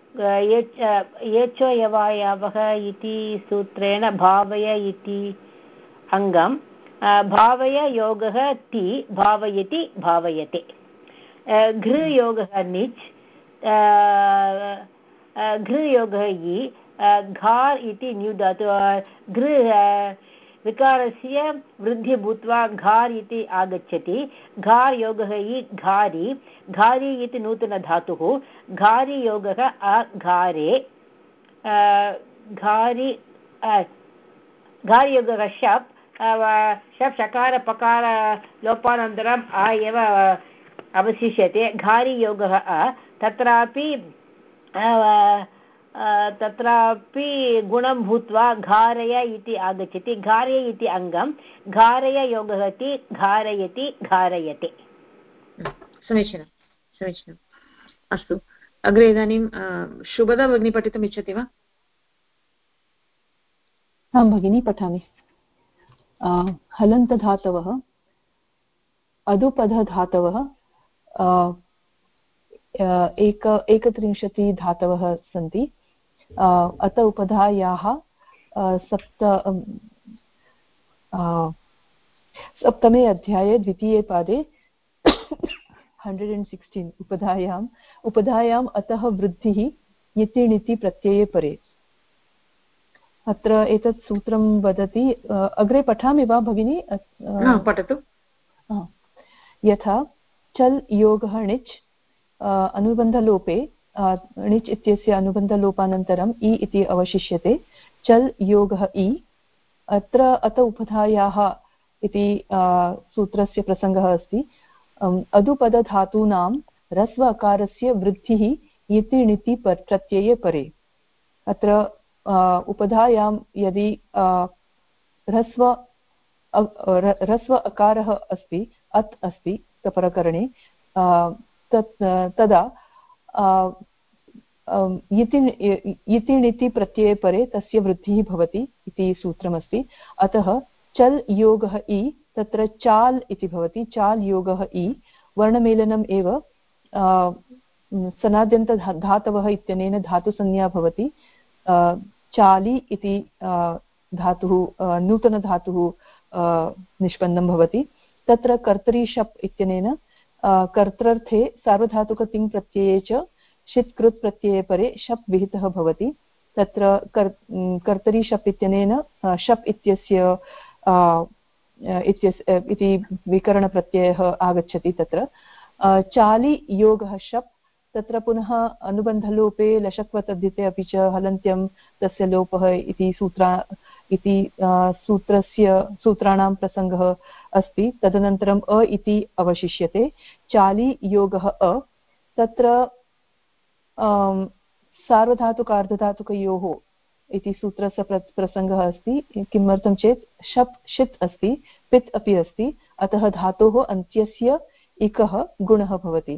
येचो यवायवः इति सूत्रेण भावय इति अङ्गं भावय योगः ति भावयति भावयते घृयोगः निच् घृयोगः इ घार् इति न्यू धातु घृ विकारस्य वृद्धि भूत्वा घार् इति आगच्छति घार् योगः इ घारि घारि इति नूतनधातुः घारि योगः अघारे घारि घारि योगः शप् शप् शकार पकार लोपानन्तरम् एव अवशिष्यते घारि योगः तत्रापि गुणं भूत्वा घारय इति आगच्छति घारय इति अङ्गं घारय योगः इति घारयति घारयते समीचीनं समीचीनम् अस्तु अग्रे इदानीं शुभदा भगिनी पठितुम् इच्छति वा आं भगिनी पठामि हलन्तधातवः अदुपधधातवः 31 धातवः सन्ति अत उपधायाः सप्तमे अध्याये द्वितीये पादे 116 उपधायाम् अतः वृद्धिः यतिणिति प्रत्यये परे अत्र एतत् सूत्रं वदति अग्रे पठामि वा भगिनी पठतु यथा चल् योगः णिच् अनुबन्धलोपे णिच् इत्यस्य अनुबन्धलोपानन्तरम् इ इति अवशिष्यते चल् योगः इ अत्र अत उपधायाः इति सूत्रस्य प्रसङ्गः अस्ति अदुपदधातूनां ह्रस्व अकारस्य वृद्धिः यतिणिति प्रत्यये परे अत्र उपधायां यदि ह्रस्व अकारः अस्ति अत् अस्ति प्रकरणे तदा यतिणिति प्रत्यये परे तस्य वृद्धिः भवति इति सूत्रमस्ति अतः चल् योगः इ तत्र चाल् इति भवति चाल् योगः इ वर्णमेलनम् एव सनाद्यन्तधातवः इत्यनेन धातुसंज्ञा भवति चालि इति धातुः नूतनधातुः निष्पन्नं भवति तत्र कर्तरि शप् इत्यनेन कर्तृर्थे सार्वधातुकतिङ् प्रत्यये च षित्कृत् प्रत्यये परे शप् विहितः भवति तत्र कर्तरि शप् इत्यनेन शप् इत्यस्य इति विकरणप्रत्ययः आगच्छति तत्र चालि योगः शप् तत्र पुनः अनुबन्धलोपे लशक्वतद्धिते अपि च हलन्त्यं तस्य लोपः इति सूत्राणां प्रसङ्गः अस्ति तदनन्तरम् अ इति अवशिष्यते चालि योगः अ तत्र सार्वधातुकार्धधातुकयोः इति सूत्रस्य प्रसङ्गः अस्ति किमर्थं चेत् शप् षित् अस्ति पित् अपि अस्ति अतः धातोः अन्त्यस्य इकः गुणः भवति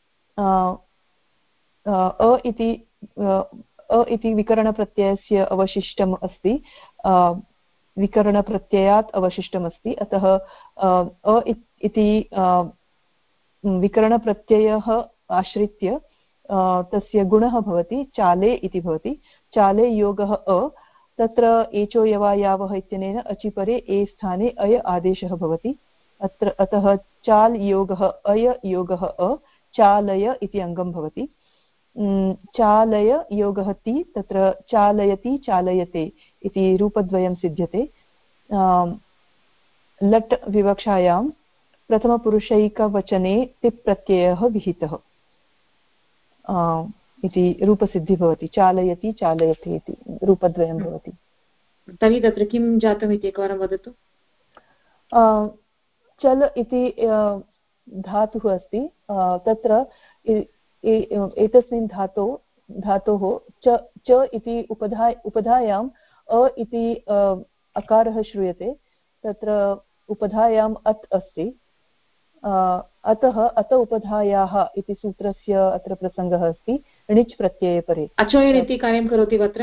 अ इति विकरणप्रत्ययस्य अवशिष्टम् अस्ति विकरणप्रत्ययात् अवशिष्टमस्ति अतः अ इति विकरणप्रत्ययः आश्रित्य तस्य गुणः भवति चाले इति भवति चाले योगः अ तत्र एचो यवायावः इत्यनेन अचिपरे ए स्थाने अय आदेशः भवति अतः चाल् योगः अय योगः अ चालय इति अङ्गं भवति चालय योगः ति तत्र चालयति चालयते इति रूपद्वयं सिद्ध्यते लट् विवक्षायां प्रथमपुरुषैकवचने तिप् प्रत्ययः विहितः इति रूपसिद्धिः भवति चालयति चालयते इति रूपद्वयं भवति तर्हि तत्र किं जातम् इति एकवारं वदतु चल इति धातुः अस्ति तत्र एतस्मिन् धातोः च इति उपधायाम् अ इति अकारः श्रूयते तत्र उपधायाम् अत् अस्ति अतः अत उपधायाः इति सूत्रस्य अत्र प्रसङ्गः अस्ति णिच् प्रत्यये परे अचोयन् इति कार्यं करोति अत्र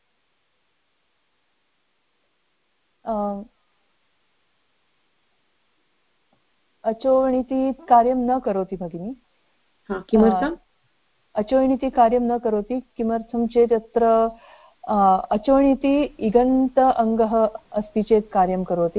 अचोणिति कार्यं न करोति भगिनि किमर्थम् अचोणिति कार्यं न करोति किमर्थं चेत् अत्र अचोणिति इगन्त अङ्गः अस्ति चेत् कार्यं करोति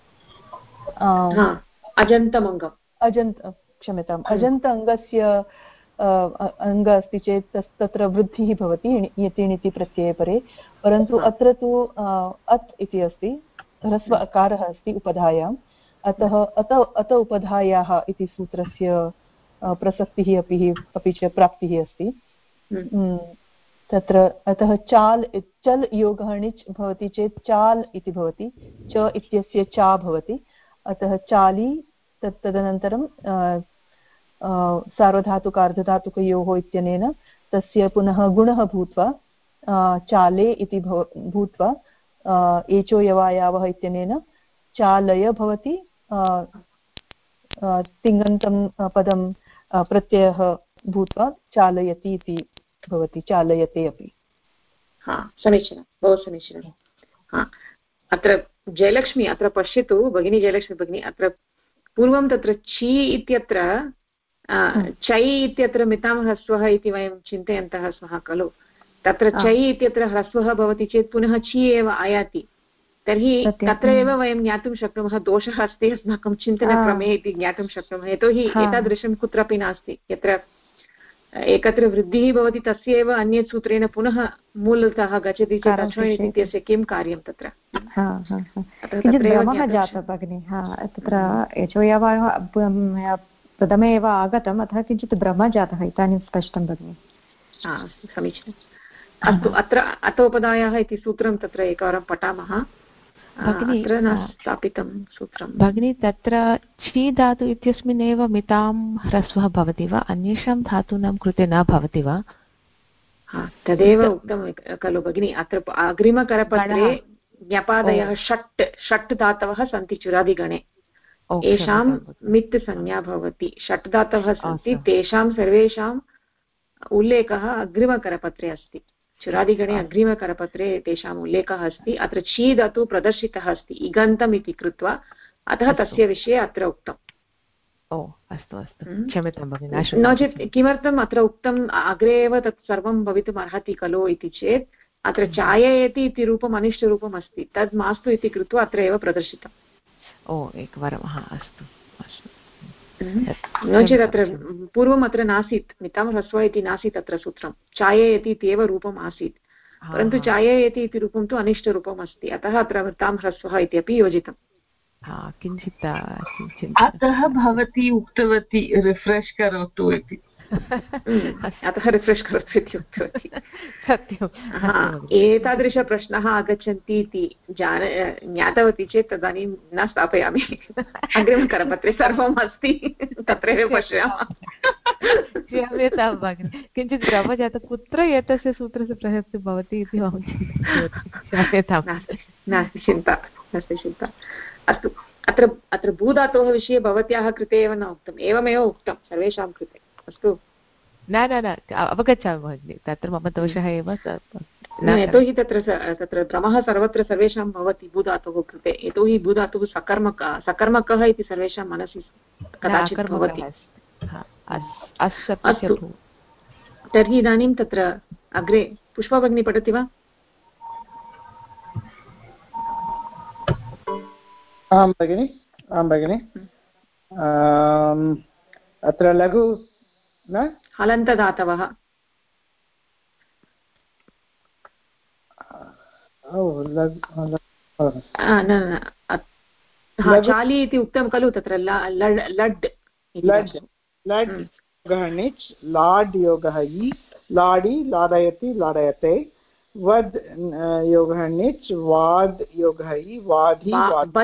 क्षम्यताम् अजन्त अङ्गस्य अङ्ग अस्ति चेत् तत्र वृद्धिः भवति यतिणिति प्रत्यये परे परन्तु अत्र तु अत् इति अस्ति ह्रस्व अकारः अस्ति उपधायाम् अतः अत उपधायाः इति सूत्रस्य प्रसक्तिः अपि च प्राप्तिः अस्ति तत्र अतः चल् योगः णिच् भवति चेत् चाल् इति भवति च इत्यस्य चा भवति अतः चाली तदनन्तरं सार्वधातुकार्धधातुकयोः इत्यनेन तस्य पुनः गुणः भूत्वा चाले इति भूत्वा एचो यवायावः इत्यनेन चालय भवति तिङन्तं पदं प्रत्ययः भूत्वा चालयति इति भवति चालयते अपि समीचीनं बहु समीचीनं अत्र जयलक्ष्मी अत्र पश्यतु भगिनी जयलक्ष्मी भगिनी अत्र पूर्वं तत्र ची इत्यत्र चै इत्यत्र मितां ह्रस्वः इति वयं चिन्तयन्तः स्मः खलु तत्र चै इत्यत्र ह्रस्वः भवति चेत् पुनः ची एव आयाति तर्हि तत्र एव वयं ज्ञातुं शक्नुमः दोषः अस्ति अस्माकं चिन्तनक्रमे इति ज्ञातुं शक्नुमः यतोहि एतादृशं कुत्रापि नास्ति यत्र एकत्र वृद्धिः भवति तस्य एव अन्यत् सूत्रेण पुनः मूलतः गच्छति चेत् अचोयन् इत्यस्य किं कार्यं तत्र भ्रमः जातः भगिनि तत्र यचोयवायः प्रथमे एव आगतम् अतः किञ्चित् भ्रमः जातः इदानीं स्पष्टं भगिनि समीचीनम् अस्तु अत्र अतोपदायाः इति सूत्रं तत्र एकवारं पठामः अत्र न स्थापितं सूत्रं भगिनी तत्र छि धातु इत्यस्मिन्नेव मितां ह्रस्वः भवति वा अन्येषां धातूनां कृते न भवति वा तदेव उक्तं खलु भगिनी अत्र अग्रिमकरपत्रे ज्ञपादयः षट् धातवः सन्ति चुरादिगणे येषां मित् संज्ञा भवति षट् धातवः सन्ति तेषां सर्वेषाम् उल्लेखः अग्रिमकरपत्रे अस्ति चुरादिगणे अग्रिमकरपत्रे तेषाम् उल्लेखः अस्ति अत्र ची धातु प्रदर्शितः अस्ति इगन्तम् इति कृत्वा अतः तस्य विषये अत्र उक्तम् अस्तु अस्तु क्षम्यतां भगिनि नो चेत् किमर्थम् अत्र उक्तम् अग्रे एव तत् सर्वं भवितुम् अर्हति खलु इति चेत् अत्र चाययति इति रूपम् अनिष्टरूपम् अस्ति तद् मास्तु इति कृत्वा अत्र एव प्रदर्शितम् एकवारम् अस्तु अस्तु नो चेत् अत्र पूर्वम् अत्र नासीत् मितां ह्रस्व इति नासीत् अत्र सूत्रं चाययति इत्येव रूपम् आसीत् परन्तु चाययति इति रूपं तु अनिष्टरूपम् अस्ति अतः अत्र मितां ह्रस्वः इत्यपि योजितम् किञ्चित् अतः भवती उक्तवती रिफ्रेश् करोतु इति अतः रिफ्रेश् करोतु इति उक्तवती सत्यम् एतादृशप्रश्नाः आगच्छन्ति इति ज्ञातवती चेत् तदानीं न स्थापयामि अग्रिमकरपत्रे सर्वम् अस्ति तत्रैव पश्यामः क्षम्यतां भगिनि किञ्चित् भ्रमः जातः कुत्र एतस्य सूत्रस्य प्रसक्तिः भवति इति अहं चिन्तितवती क्षम्यतां नास्ति चिन्ता अस्तु अत्र भूधातोः विषये भवत्याः कृते एव न उक्तम् एवमेव उक्तं सर्वेषां कृते अस्तु न अवगच्छामि भगिनि तत्र मम दोषः एव यतोहि तत्र भ्रमः सर्वत्र सर्वेषां भवति भूधातोः कृते यतोहि भूधातुः सकर्मकः इति सर्वेषां मनसि कदाचित् भवति अस्तु तर्हि इदानीं तत्र अग्रे पुष्पा भगिनी पठति वा आं भगिनि अत्र लघु न हलन्तदातवः चाली इति उक्तं खलु तत्र लड् योगः णिच् लाड् योगः इ लाडि लाडयति लाडयते वद् योगः णिच् वाद् योगः इ वाधि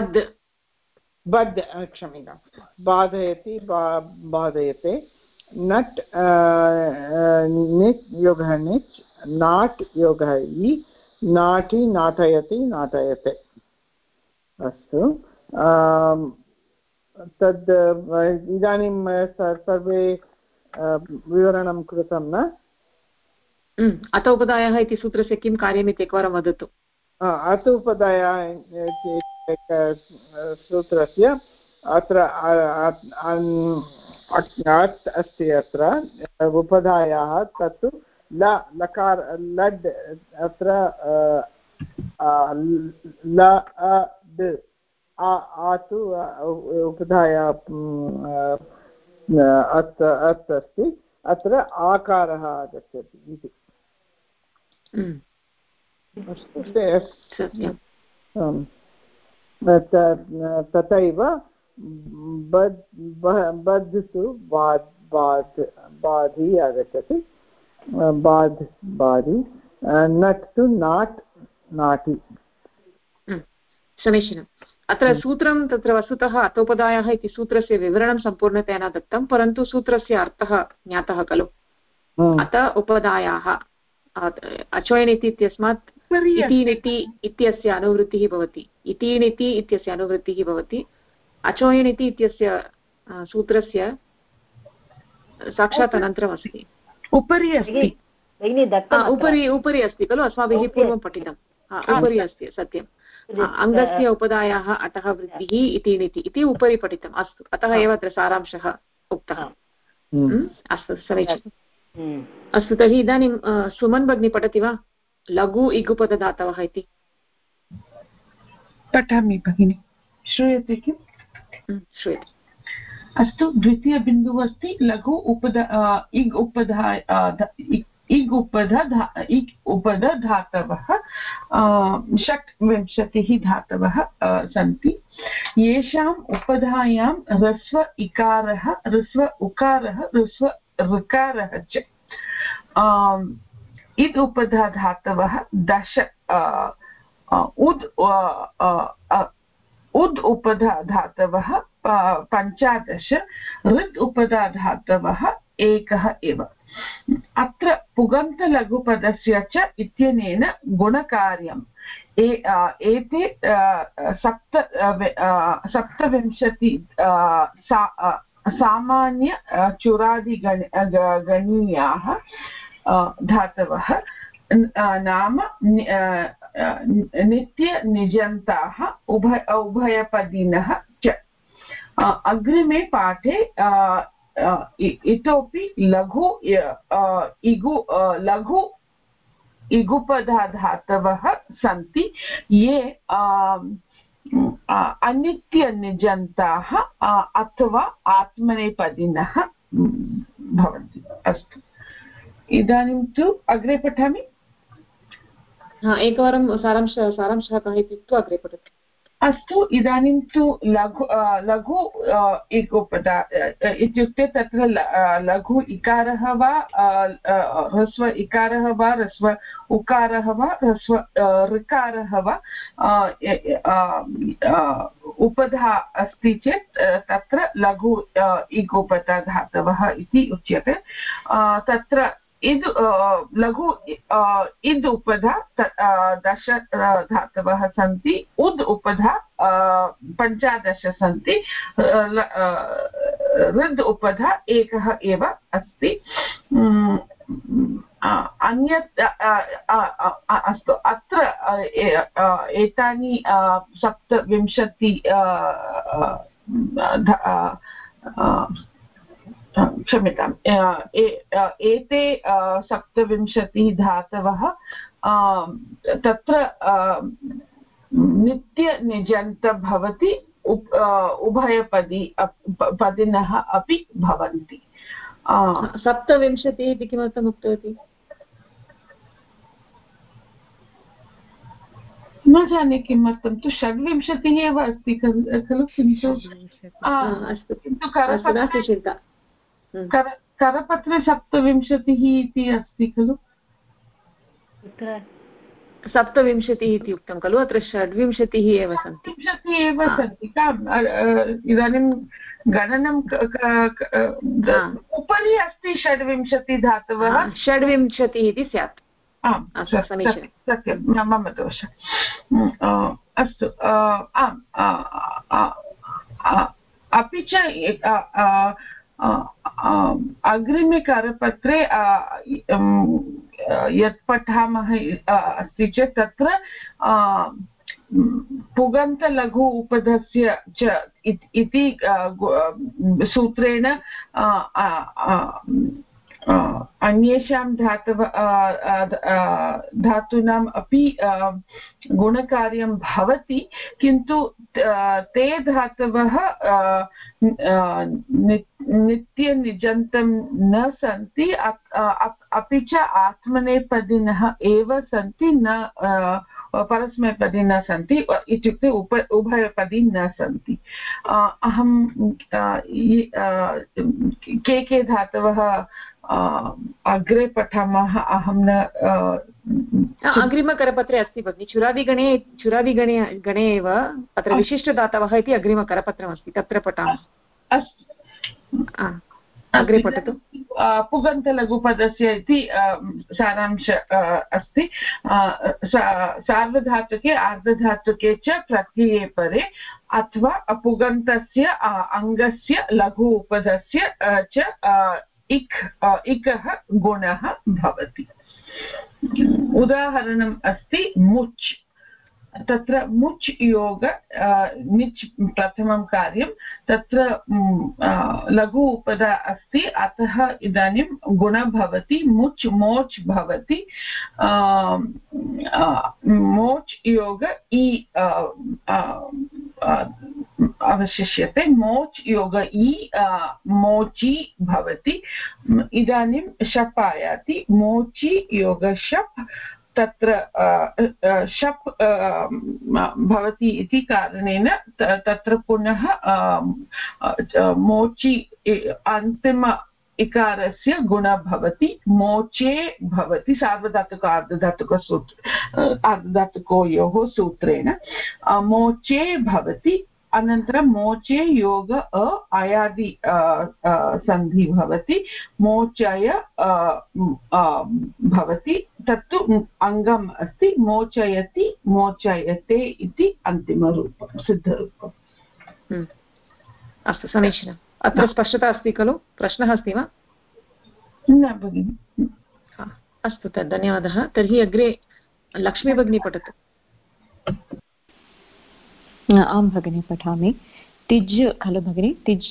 बद् क्षम्यतां बाधयति बाधयते नट् निच् योगः णिच् नाट् योगः इ नाटि नाटयति नाटयते। अस्तु तद् इदानीं सर्वे विवरणं कृतं न? अत उपदायः इति सूत्रस्य किं कार्यमिति एकवारं वदतु। अत उपदायः सूत्रस्य अत्र अस्ति अत्र उपधायाः तत्तु लकार लड् अत्र आतु उपधाया अत् अस्ति अत्र आकारः आगच्छति इति। तथैव बद् तु बाधि आगच्छति बाधि नट् तु नाट् नाटि। समीचीनम्। अत्र सूत्रं तत्र वस्तुतः अतोपदायः इति सूत्रस्य विवरणं सम्पूर्णतया न दत्तं परन्तु सूत्रस्य अर्थः ज्ञातः खलु। अत उपदायाः अचोयनिति इत्यस्मात् इति निति इत्यस्य अनुवृत्तिः भवति इति निति इत्यस्य अनुवृत्तिः भवति अचोयनिति इत्यस्य सूत्रस्य साक्षात् अनन्तरम् अस्ति उपरि अस्ति उपरि अस्ति खलु अस्माभिः पूर्वं पठितम् उपरि अस्ति सत्यम् अङ्गस्य उपदायाः अतः वृद्धिः इति निति इति उपरि पठितम् अस्तु अतः एव अत्र सारांशः उक्तः। अस्तु समीचीनम्। अस्तु तर्हि इदानीं सुमन् भगिनी पठति वा लघु इगुपदधातवः इति? पठामि भगिनि श्रूयते किम्? श्रूयते। अस्तु द्वितीयबिन्दुः अस्ति लघु इग् उपधातवः 26 धातवः सन्ति येषाम् उपधायां ह्रस्व इकारः ह्रस्व उकारः ह्रस्व ऋकारः च इद् उपधातवः 10 उद् उपधातवः 15 ऋद् उपधातवः 1 एव। अत्र पुगन्तलघुपदस्य च इत्यनेन गुणकार्यम् एते 27 सामान्य चुरादिगणीयाः धातवः नाम नित्यनिजन्ताः उभयपदिनः च। अग्रिमे पाठे इतोपि लघु इगुपधातवः सन्ति ये अनित्यनिजन्ताः अथवा आत्मनेपदिनः भवन्ति। अस्तु इदानीं तु अग्रे पठामि। एकवारं सारांशः कः इत्युक्त्वा अग्रे पठतु। अस्तु इदानीं तु लघु इगुपदा इत्युक्ते तत्र लघु इकारः वा ह्रस्व इकारः वा ह्रस्व उकारः वा ह्रस्व ऋकारः वा उपधा अस्ति चेत् तत्र लघु इगुपदा धातवः इति उच्यते। तत्र इद् लघु इद् उपधा 10 धातवः सन्ति उद् उपधा 15 सन्ति ऋद् उपधा 1 एव अस्ति। अन्यत् अस्तु अत्र एतानि 27 क्षम्यताम् एते 27 धातवः तत्र नित्यनिजन्त भवति उभयपदी पदिनः अपि भवन्ति। 27 इति किमर्थम् उक्तवती? न जाने किमर्थं तु 26 एव अस्ति खलु किन्तु करपत्रे 27 इति अस्ति खलु 27 इति उक्तं खलु अत्र 26 एव सन्ति इदानीं गणनं उपरि अस्ति 26 धातवः 26 इति स्यात् सत्यं मम दोषः अस्तु अपि च अग्रिमे करपत्रे यत् पठामः अस्ति चेत् तत्र पुगन्तलघु उपधस्य च इति सूत्रेण अन्येषां धातूनाम् अपि गुणकार्यं भवति किन्तु ते धातवः नित्यनिजन्तं न सन्ति अपि च आत्मनेपदिनः एव सन्ति न परस्मैपदी न सन्ति इत्युक्ते उभयपदी न सन्ति अहं के धातवः अग्रे पठामः अहं न अग्रिमकरपत्रे अस्ति भगिनि चुरादिगणे एव अत्र विशिष्टदातवः इति अग्रिमकरपत्रमस्ति तत्र पठामः अस्तु अग्रे पठतु पुगन्तलघुपदस्य इति सारांश अस्ति सार्वधातुके आर्धधातुके च प्रत्यये परे अथवा पुगन्तस्य अङ्गस्य लघु उपधस्य च इकः गुणः भवति उदाहरणम् अस्ति मुच् तत्र मुच् योग निच् प्रथमं कार्यं तत्र लघु उपधा अस्ति अतः इदानीं गुणः भवति मुच् मोच् भवति मोच् योग इ अवशिष्यते मोच् योग इ मोचि भवति इदानीं शप् आयाति मोचि योग शप् तत्र शप् भवति इति कारणेन तत्र पुनः मोचि अन्तिम इकारस्य गुणः भवति मोचे भवति सार्वधातुक आर्धधातुकयोः सूत्रेण मोचे भवति अनन्तरं मोचे योग अयादि सन्धि भवति मोचय भवति तत्तु अङ्गम् अस्ति मोचयति मोचयते इति अन्तिमरूपं सिद्धरूपम् अस्तु समीचीनम् अत्र स्पष्टता अस्ति खलु प्रश्नः अस्ति वा न भगिनि अस्तु धन्यवादः तर्हि अग्रे लक्ष्मी भगिनी पठतु आं भगिनी पठामि तिज् खलु भगिनी तिज्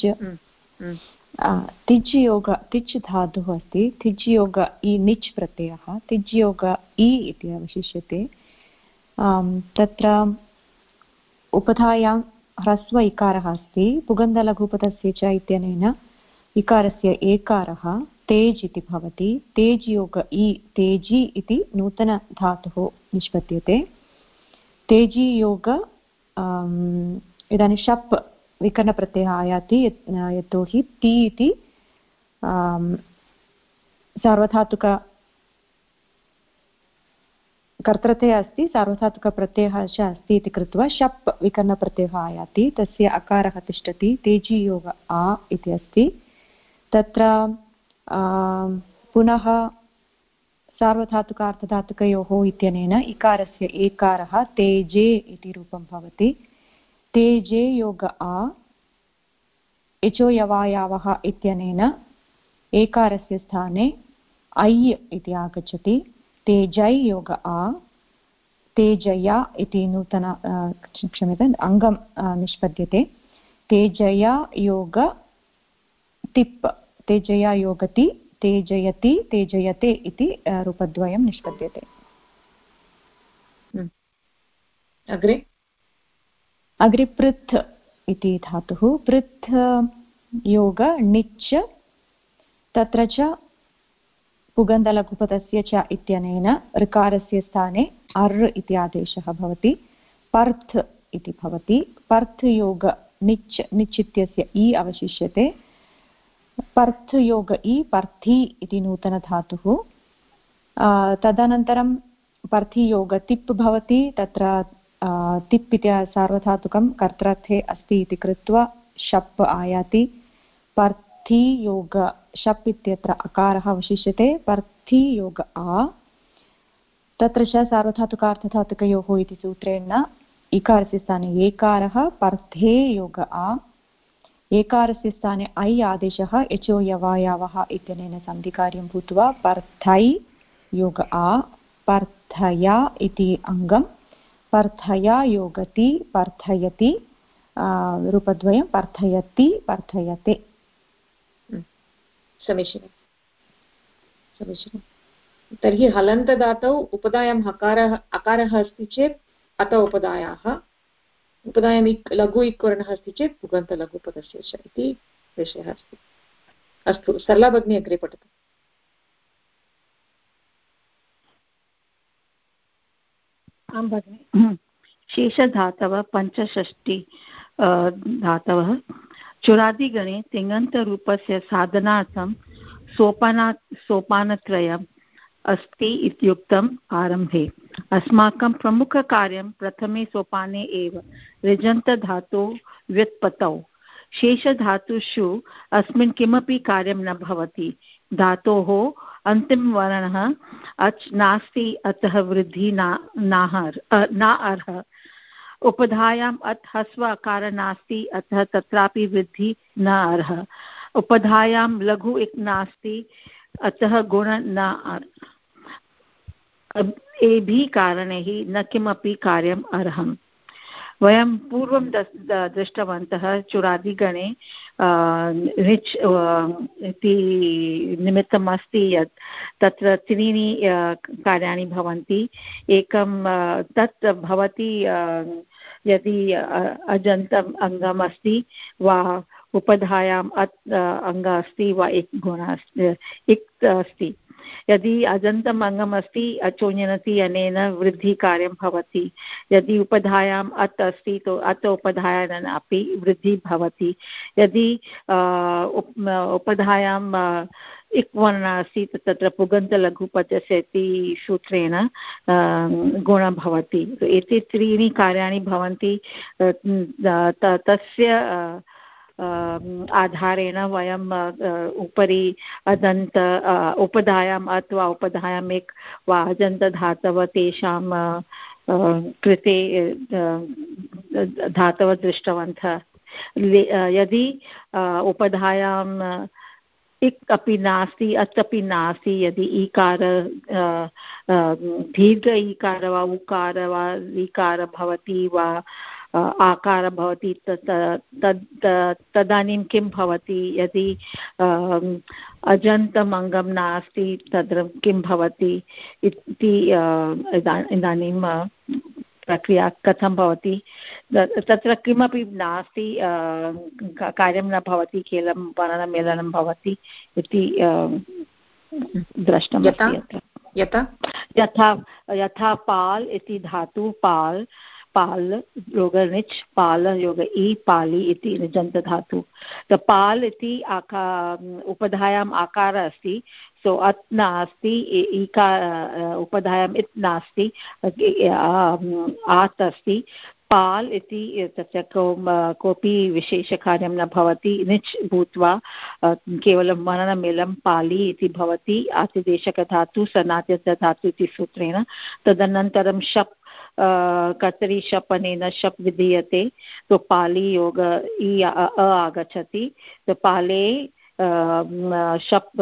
तिज् योग तिज् धातुः अस्ति तिज् योग इ निच् प्रत्ययः तिज् योग इ इति अवशिष्यते तत्र उपधायां ह्रस्व इकारः अस्ति पुगन्धलघुपदस्य च इत्यनेन इकारस्य एकारः तेज् इति भवति तेज् योग इ तेजि इति नूतनधातुः निष्पद्यते तेजि योग इदानीं शप् विकरणप्रत्ययः आयाति यतोहि ति इति सार्वधातुक कर्तृते अस्ति सार्वधातुकप्रत्ययः च अस्ति इति कृत्वा शप् विकरणप्रत्ययः आयाति तस्य अकारः तिष्ठति तेजि योग आ इति अस्ति तत्र पुनः सार्वधातुक अर्थधातुकयोः इत्यनेन इकारस्य एकारः तेजे इति रूपं भवति तेजे योग आ इचो यवायावः इत्यनेन एकारस्य स्थाने ऐ इति आगच्छति तेजै योग आ तेजया इति नूतन क्षम्यताम् अङ्गं निष्पद्यते तेजया योग तिप् तेजया योगति तेजयति तेजयते इति रूपद्वयं निष्पद्यते अग्रे पृथ् इति धातुः पृथ् योग निच् तत्र च पुगन्धलघुपदस्य च इत्यनेन ऋकारस्य स्थाने अर् इति आदेशः भवति पर्थ इति भवति। पर्थयोग निच् निच् इत्यस्य इ अवशिष्यते। पर्थयोग इ पर्थि इति नूतनधातुः। तदनन्तरं पर्थि-योग तिप् भवति। तत्र तिप् इति सार्वधातुकं कर्तृर्थे अस्ति इति कृत्वा शप् आयाति। पर्थि-योग शप् इत्यत्र अकारः अवशिष्यते। पर्थि-योग आ तत्र च सार्वधातुकार्थधातुकयोः इति सूत्रेण इकारस्य स्थाने एकारः। पर्थे योग आ एकारस्य स्थाने ऐ आदेशः यचो यवायावः इत्यनेन सन्धिकार्यं भूत्वा पर्थै योग आ पर्थया इति अङ्गं। पर्थया योगति पर्थयति रूपद्वयं पर्थयति पर्थयते। समीचीनं समीचीनं। तर्हि हलन्तदातौ उपधायां हकारः अकारः अस्ति चेत् अत उपधायाः उपधायां लघु इक्वर्णः अस्ति चेत् पुगन्तलघुपदस्य च इति विषयः अस्ति। अस्तु, सरला भगिनी अग्रे पठतु। आं भगिनि। शेषधातवः पञ्चषष्टि धातवः चुरादिगणे तिङन्तरूपस्य साधनार्थं सोपानत्रयम् अस्ति इत्युक्तम् आरम्भे। अस्माकं प्रमुखकार्यं प्रथमे सोपाने एव ऋजन्तधातोः व्युत्पत्तौ। शेषधातुषु अस्मिन् किमपि कार्यं न भवति। धातोः अन्तिमवर्णः अच् नास्ति, अतः वृद्धिः न अर्ह। उपधायाम् अत् ह्रस्व अकारः नास्ति, अतः तत्रापि वृद्धिः न अर्ह। उपधायां लघु इक् नास्ति, अतः गुणः न अर्ह। एभिः कारणैः न किमपि कार्यम् अर्हम्। वयं पूर्वं दृष्टवन्तः चुरादिगणे ऋच् इति निमित्तम् अस्ति यत् तत्र त्रीणि कार्याणि भवन्ति। एकं तत् भवति यदि अजन्तम् अङ्गम् अस्ति वा उपधायाम् अत् अङ्गम् अस्ति वा इक् गुणः इक् अस्ति। यदि अजन्तम् अङ्गम् अस्ति अचोञ्यनति अनेन वृद्धिकार्यं भवति। यदि उपधायाम् अत् अस्ति तो अत् उपधायान अपि वृद्धिः भवति। यदि उपधायां इक् वर्णः अस्ति तत्र पुगन्तलघुपदस्य इति सूत्रेण गुणः भवति। एते त्रीणि कार्याणि भवन्ति। तस्य आधारेण वयम् उपरि अदन्त उपधायाम् अथवा उपधायाम् एक वा अजन्तधातवः तेषां कृते धातवः दृष्टवन्तः। यदि उपधायाम् इक् अपि नास्ति अत् अपि नास्ति, यदि ईकार दीर्घ ईकार वा उकार वा ईकार भवति वा आकार भवति तदानीं किं भवति। यदि अजन्तम् अङ्गं नास्ति तत्र किं भवति इति इदानीं प्रक्रिया कथं भवति। तत्र किमपि नास्ति, कार्यं न भवति, केवलं वर्णमेलनं भवति इति दृष्टमस्ति। यथा पाल् इति धातु पाल योग निच् पाल योग इ पालि इति निजन्तधातु। पाल इति उपधायाम् आकारः अस्ति, सो अत् नास्ति, उपधायाम् इत् नास्ति, आत् अस्ति। पाल् इति तत्र कोऽपि विशेषकार्यं न भवति। निच् भूत्वा केवलं वर्णमेलं पालि इति भवति। आतिदेशकधातु सनात्यर्थधातु इति सूत्रेण। तदनन्तरं शप् कर्तरि शप् अनेन शप् विधीयते, तो पालि योग इ आगच्छति। तो पाले शप्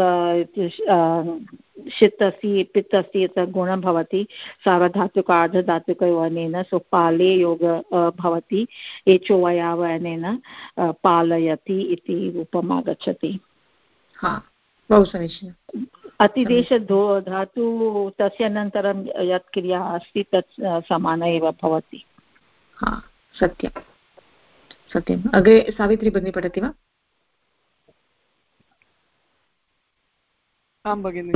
षित् अस्ति पित् अस्ति यत्र गुणः भवति सार्वधातुक आर्धधातुकयोः। सो पाले योग भवति, एचो वयाव अनेन पालयति इति रूपम् आगच्छति। बहु समीचीनम्। अतिदेश धातु तस्य अनन्तरं यत् क्रिया अस्ति तत् समाना एव भवति। सत्यं सत्यम्। अग्रे सावित्री भगिनी पठति वा? आं भगिनि।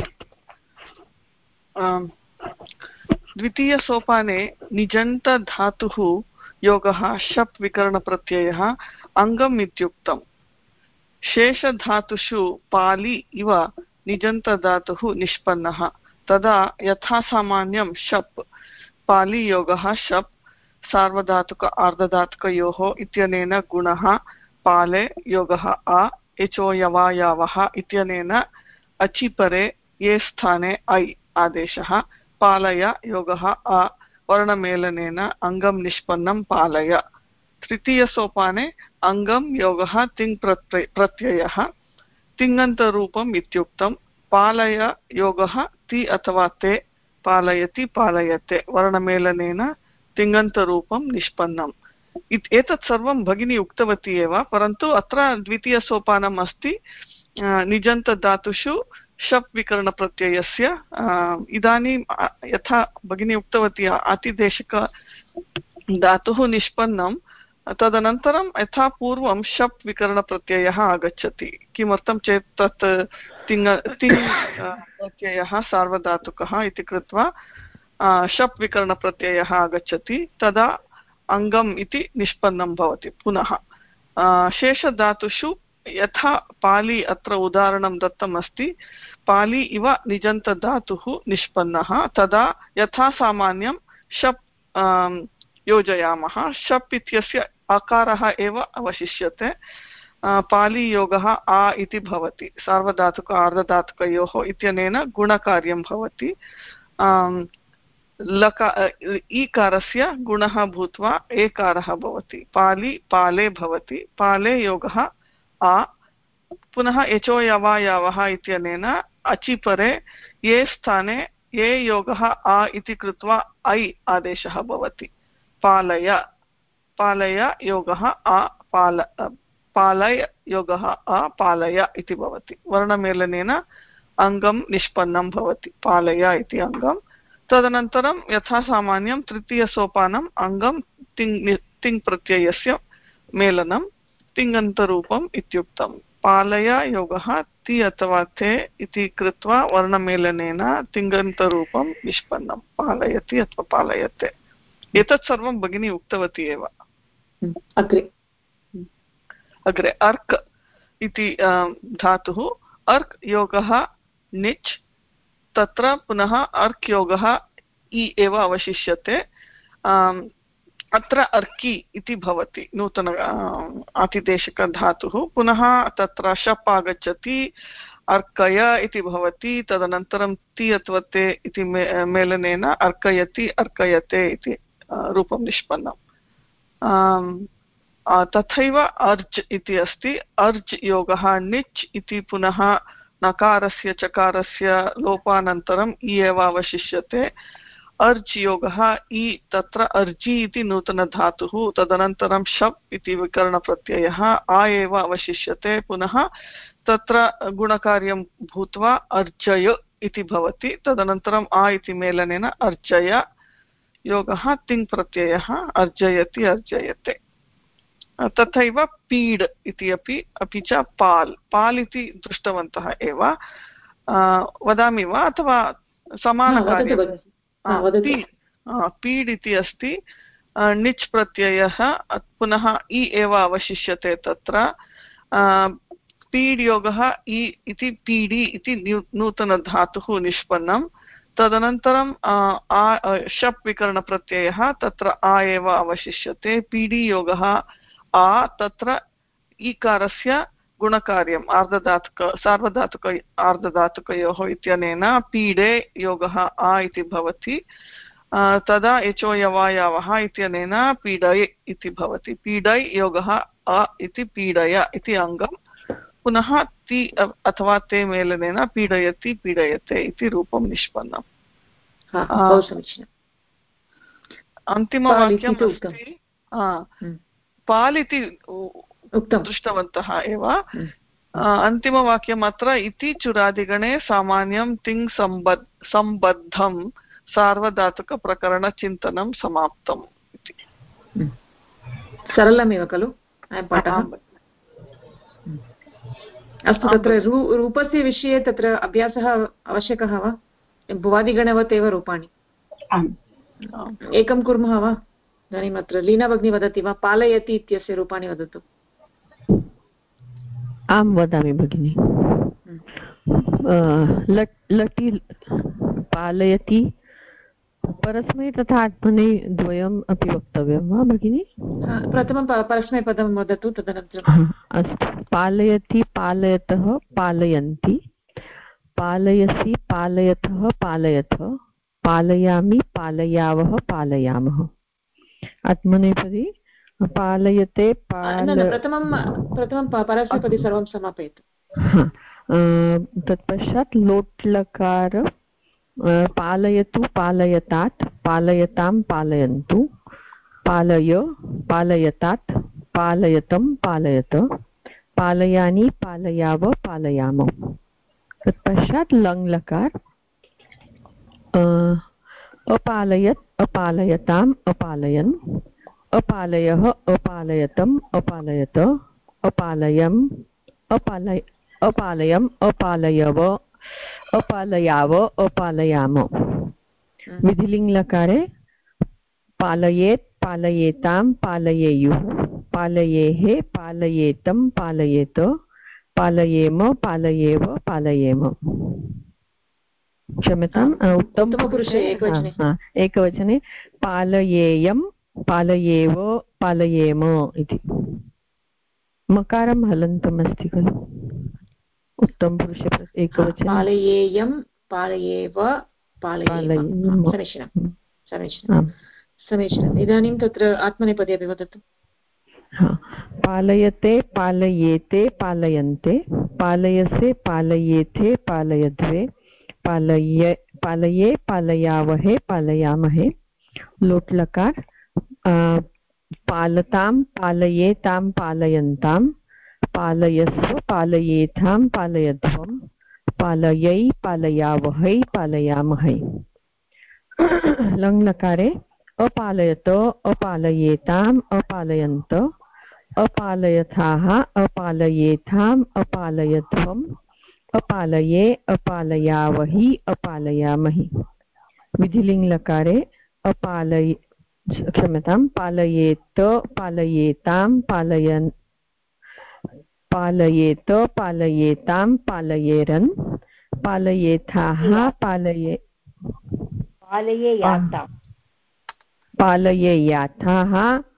द्वितीयसोपाने निजन्तधातुः योगः शप् विकरणप्रत्ययः अङ्गम् इत्युक्तम्। शेषधातुषु पालि इव निजन्तधातुः निष्पन्नः तदा यथा सामान्यं शप् पालियोगः शप् सार्वधातुक आर्धधातुकयोः इत्यनेन गुणः पाले योगः आ एचो यवायावः इत्यनेन अचिपरे ये स्थाने ऐ आदेशः पालय योगः आ वर्णमेलनेन अङ्गं निष्पन्नं पालय। तृतीयसोपाने अङ्गं योगः तिङ् प्रत्ययः तिङन्तरूपम् इत्युक्तं। पालय योगः ति अथवा ते पालयति पालयते वर्णमेलनेन तिङन्तरूपं निष्पन्नम्। एतत् सर्वं भगिनी उक्तवती एव, परन्तु अत्र द्वितीयसोपानम् अस्ति निजन्तधातुषु शप् विकरणप्रत्ययस्य। इदानीं यथा भगिनी उक्तवती आतिदेशक धातुः निष्पन्नं, तदनन्तरं यथा पूर्वं शप् विकरणप्रत्ययः आगच्छति। किमर्थं चेत् तत् तिङ् प्रत्ययः सार्वधातुकः इति कृत्वा शप् विकरणप्रत्ययः आगच्छति, तदा अङ्गम् इति निष्पन्नं भवति पुनः। शेषधातुषु यथा पालि अत्र उदाहरणं दत्तम् अस्ति, पालि इव निजन्तधातुः निष्पन्नः तदा यथा सामान्यं शप् योजयामः। शप् इत्यस्य आकारः एव अवशिष्यते। पालियोगः आ इति भवति सार्वधातुक आर्धधातुकयोः इत्यनेन गुणकार्यं भवति। ईकारस्य गुणः भूत्वा एकारः भवति। पालि पाले भवति। पाले योगः आ पुनः एचो यवायावः इत्यनेन अचिपरे ये स्थाने ये योगः आ इति कृत्वा ऐ आदेशः भवति। पालय पालय योगः आ पालय योगः आ पालय इति भवति। वर्णमेलनेन अङ्गं निष्पन्नं भवति पालय इति अङ्गं। तदनन्तरं यथा सामान्यं तृतीयसोपानम् अङ्गं तिङ् प्रत्ययस्य मेलनं तिङन्तरूपम् इत्युक्तं। पालय योगः ति अथवा ते इति कृत्वा वर्णमेलनेन तिङन्तरूपं निष्पन्नं पालयति अथवा पालयते। एतत् सर्वं भगिनी उक्तवती एव। अग्रे अर्क् इति धातुः। अर्क् योगः निच्, तत्र पुनः अर्क् योगः इ एव अवशिष्यते। अत्र अर्की इति भवति नूतन आतिदेशकधातुः। पुनः तत्र शप् आगच्छति, अर्कय इति भवति। तदनन्तरं ति अथवा ते इति मेलनेन अर्कयति अर्कयते इति रूपं निष्पन्नम्। तथैव अर्ज् इति अस्ति। अर्ज् योगः निच् इति पुनः नकारस्य चकारस्य लोपानन्तरम् इ एव अवशिष्यते। अर्ज् योगः इ, तत्र अर्जि इति नूतनधातुः। तदनन्तरं शप् इति विकरणप्रत्ययः आ एव अवशिष्यते। पुनः तत्र गुणकार्यं भूत्वा अर्जय इति भवति। तदनन्तरम् आ इति मेलनेन अर्जय योगः तिङ् प्रत्ययः अर्जयति अर्जयते। तथैव पीड् इति अपि च पाल्। पाल् इति दृष्टवन्तः एव। वदामि वा अथवा समानकार्यं? पीड् इति अस्ति। निच् प्रत्ययः पुनः इ एव अवशिष्यते तत्र। पीड् योगः इ इति पीडि इति नूतनधातुः निष्पन्नं। तदनन्तरं शप् विकरणप्रत्ययः तत्र आ एव अवशिष्यते। पीडि योगः आ, तत्र ईकारस्य गुणकार्यम् सार्वधातुक आर्धधातुकयोः इत्यनेन पीडे योगः आ इति भवति। तदा एचो यवायावः इत्यनेन पीडय इति भवति। पीडय योगः अ इति पीडय इति अङ्गं। पुनः ति अथवा ते मेलनेन पीडयति पीडयते इति रूपं निष्पन्नम्। अन्तिमवाक्यम् अस्ति पाल् इति दृष्टवन्तः एव। अन्तिमवाक्यम् अत्र इति चुरादिगणे सामान्यं तिङ् सम्बद्धं सार्वधातुकप्रकरणचिन्तनं समाप्तम् इति। सरलमेव खलु अयं पाठः? अस्तु, तत्र रूपस्य विषये तत्र अभ्यासः आवश्यकः वा? भुवादिगणवत् एव रूपाणि एकं कुर्मः वा? इदानीम् अत्र लीना भगिनी वदति वा पालयति इत्यस्य रूपाणि वदतु। आं वदामि भगिनि। लटि पालयति परस्मै तथा आत्मने द्वयम् अपि वक्तव्यं वा भगिनि? प्रथमं परस्मैपदं वदतु तदनन्तरम्। अस्तु। पालयति पालयतः पालयन्ति पालयसि पालयतः पालयथ पालयामि पालयावः पालयामः। आत्मनेपदी पालयते प्रथमं परस्मैपदी सर्वं समापयतु। तत्पश्चात् लोट्लकार पालयतु पालयतात् पालयतां पालयन्तु पालय पालयतात् पालयतं पालयत पालयानि पालयाव पालयाम। तत्पश्चात् लङ्लकार अपालयत् अपालयताम् अपालयन् अपालयः अपालयतम् अपालयत अपालयम् अपालयम् अपालयव अपालयाव अपालयाम। विधिलिङ्गलकारे पालयेत् पालयेतां पालयेयुः पालयेः पालयेतं पालयेत पालयेम पालयेव पालयेम। क्षम्यताम् उत्तमपुरुषे एकवचने पालयेयं पालयेव पालयेम इति। मकारं हलन्तम् अस्ति खलु उत्तमपुरुषे एकवचने पालयेयं पालयेव पालयेम। समीचीनम्। इदानीं तत्र आत्मनेपदी अपि वदतु। पालयते पालयेते पालयन्ते पालयसे पालयेथे पालयध्वे पालये पालयावहे पालयामहे। लोट्लकार पालतां पालयेतां पालयन्तां पालयस्व पालयेथां पालयध्वं पालयै पालयावहै पालयामहै। लङ्लकारे अपालयत अपालयेताम् अपालयन्त अपालयथाः अपालयेथाम् अपालयध्वम् अपालये अपालयावहि अपालयामहि। विधिलिङ्गलकारे पालयेत पालयेतां पालयन् पालयेत पालयेतां पालयेरन् पालयेथाः पालयेयाथाः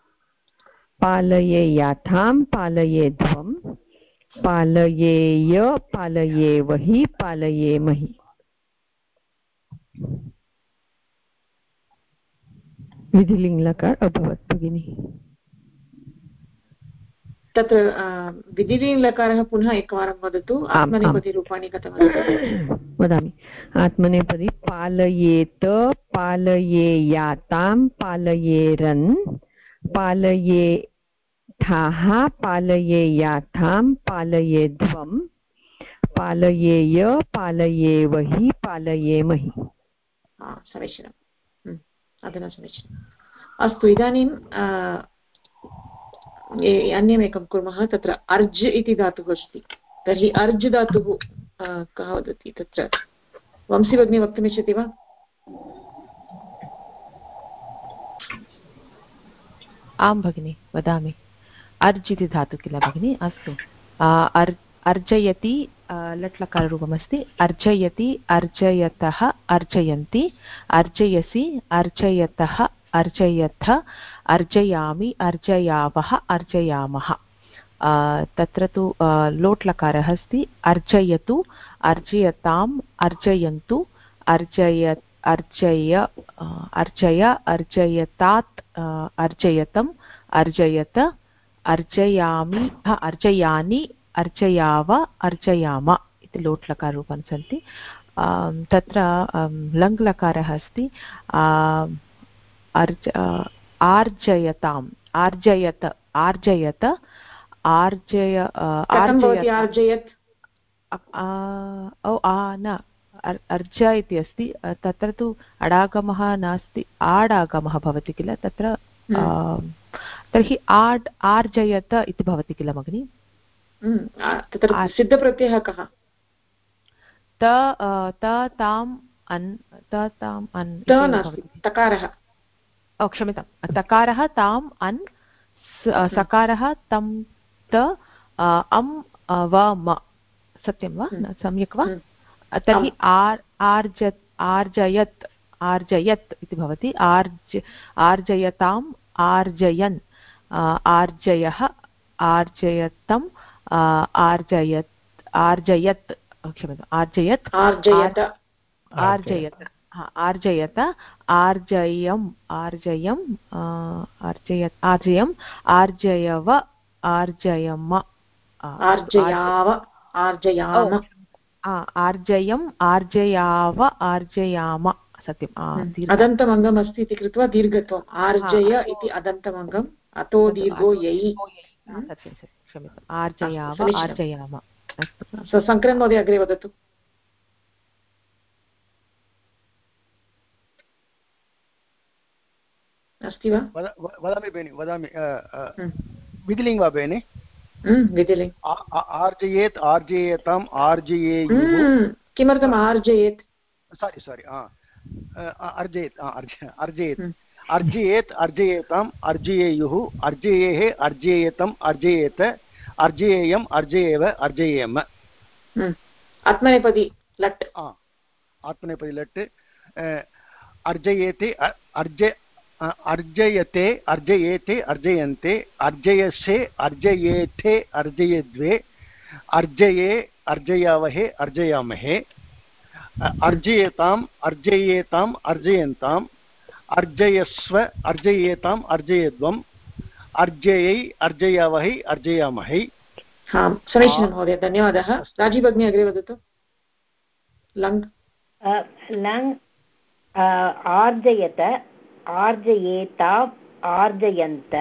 पालयेयाथां पालयेध्वं पालयेय पालयेवहि पालयेमहि। विधिलिङ्गलकार अभवत् भगिनि। तत्र विधिलिङ्गलकारः पुनः एकवारं वदतु। आत्मनेपदीरूपाणि कथं वदामि। आत्मनेपदी पालयेत पालयेयातां पालयेरन् पालयेथाः पालयेयाथां पालयेध्वं पालयेय पालयेवहि पालयेमहि। समीचीनम्। अधुना समीचीनम्। अस्तु, इदानीं अन्यमेकं कुर्मः। तत्र अर्ज् इति धातुः अस्ति। तर्हि अर्ज् धातुः कः वदति? तत्र वंशी भगिनी वक्तुमिच्छति वा? आं भगिनि, वदामि। अर्ज् इति धातुः किल भगिनि? अस्तु। अर्जयति लट्लकाररूपमस्ति। अर्जयति अर्जयतः अर्जयन्ति अर्जयसि अर्जयतः अर्जयथ अर्जयामि अर्जयावः अर्जयामः। तत्र तु लोट्लकारः अस्ति। अर्जयतु अर्जयताम् अर्जयन्तु अर्जय अर्जयतात् अर्जयतम् अर्जयत अर्जयामि अर्जयानि अर्जयाव अर्जयाम इति लोट्लकाररूपाणि सन्ति। तत्र लङ्लकारः अस्ति। आर्जयताम् आर्जयत आर्जयत आर्जयत् न अर्ज इति अस्ति। तत्र तु अडागमः नास्ति, आडागमः भवति किल तत्र। तर्हि आर्जयत इति भवति किल भगिनि? तत्र सिद्धप्रत्ययः कः? तकारः क्षम्यतां तकारः ताम् अन् सकारः तं त अम् व म सत्यं वा सम्यक् वा तर्हि आर्जयत् आर्जयत् इति भवति आर्जयताम् आर्जयन् आर्जयः आर्जयतम् आर्जयत् क्षम्यताम् आर्जयत् आर्जयत आर्जयत आर्जयम् आर्जयम् आर्जयम् आर्जयव आर्जयम आर्जयाव आर्जयाम आर्जयम् आर्जयाव आर्जयाम सत्यम् अदन्तम् अङ्गम् अस्ति इति कृत्वा दीर्घत्वम् आर्जय इति अदन्तम् अङ्गम् अतो दीर्घो यै सत्यं क्षम्यताम् आर्जयाव आर्जयाम सङ्करन् महोदय अग्रे वदतु अस्ति वा वदामि भगिनि वदामि विधिलिङ्ग् वा भगिनि विधिलिङ्ग् आर्जयेत् आर्जयेताम् आर्जयेयुः किमर्थम् आर्जयेत् सारी अर्जयेत् अर्जयेत् अर्जयेत् अर्जयेताम् अर्जयेयुः अर्जयेः अर्जयेतम् अर्जयेत अर्जयेयम् अर्जयेव अर्जयेम आत्मनेपदी लट् आत्मनेपदी लट् अर्जयेते अर्जयते अर्जयेते अर्जयन्ते अर्जयसे अर्जयेथे अर्जयेद्वे अर्जये अर्जयावहे अर्जयामहे अर्जयेताम् अर्जयेताम् अर्जयन्ताम् अर्जयस्व अर्जयेताम् अर्जयेद्वम् अर्जयै अर्जयावहै अर्जयामहै समीचीनं महोदय धन्यवादः राजीव भगिनी अग्रे वदतु लङ् आर्जयत आर्जयेताम् आर्जयन्त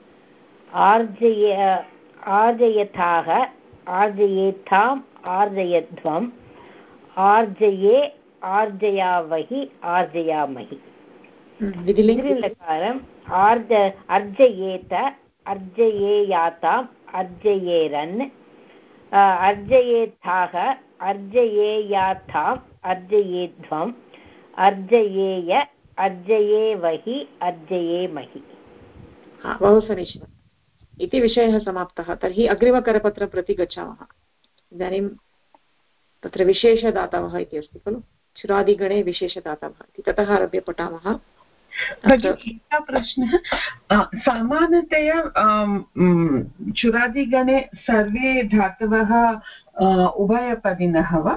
आर्जयथाः आर्जयेथाम् आर्जयध्वम् आर्जये आर्जयावहि आर्जयामहि विधिलिङ्गकारम् अर्जयेत अर्जयेयाताम् अर्जयेरन् अर्जयेथाः अर्जयेयाथाम् अर्जयेध्वम् अर्जयेय अर्जयेवहि अर्जयेमहि बहु समीचीनम् इति विषयः समाप्तः तर्हि अग्रिमकरपत्रं प्रति गच्छामः इदानीं तत्र विशेषदातवः इति अस्ति खलु चुरादिगणे विशेषदातवः इति ततः आरभ्य पठामः एकः प्रश्नः सामान्यतया चुरादिगणे सर्वे धातवः उभयपदिनः वा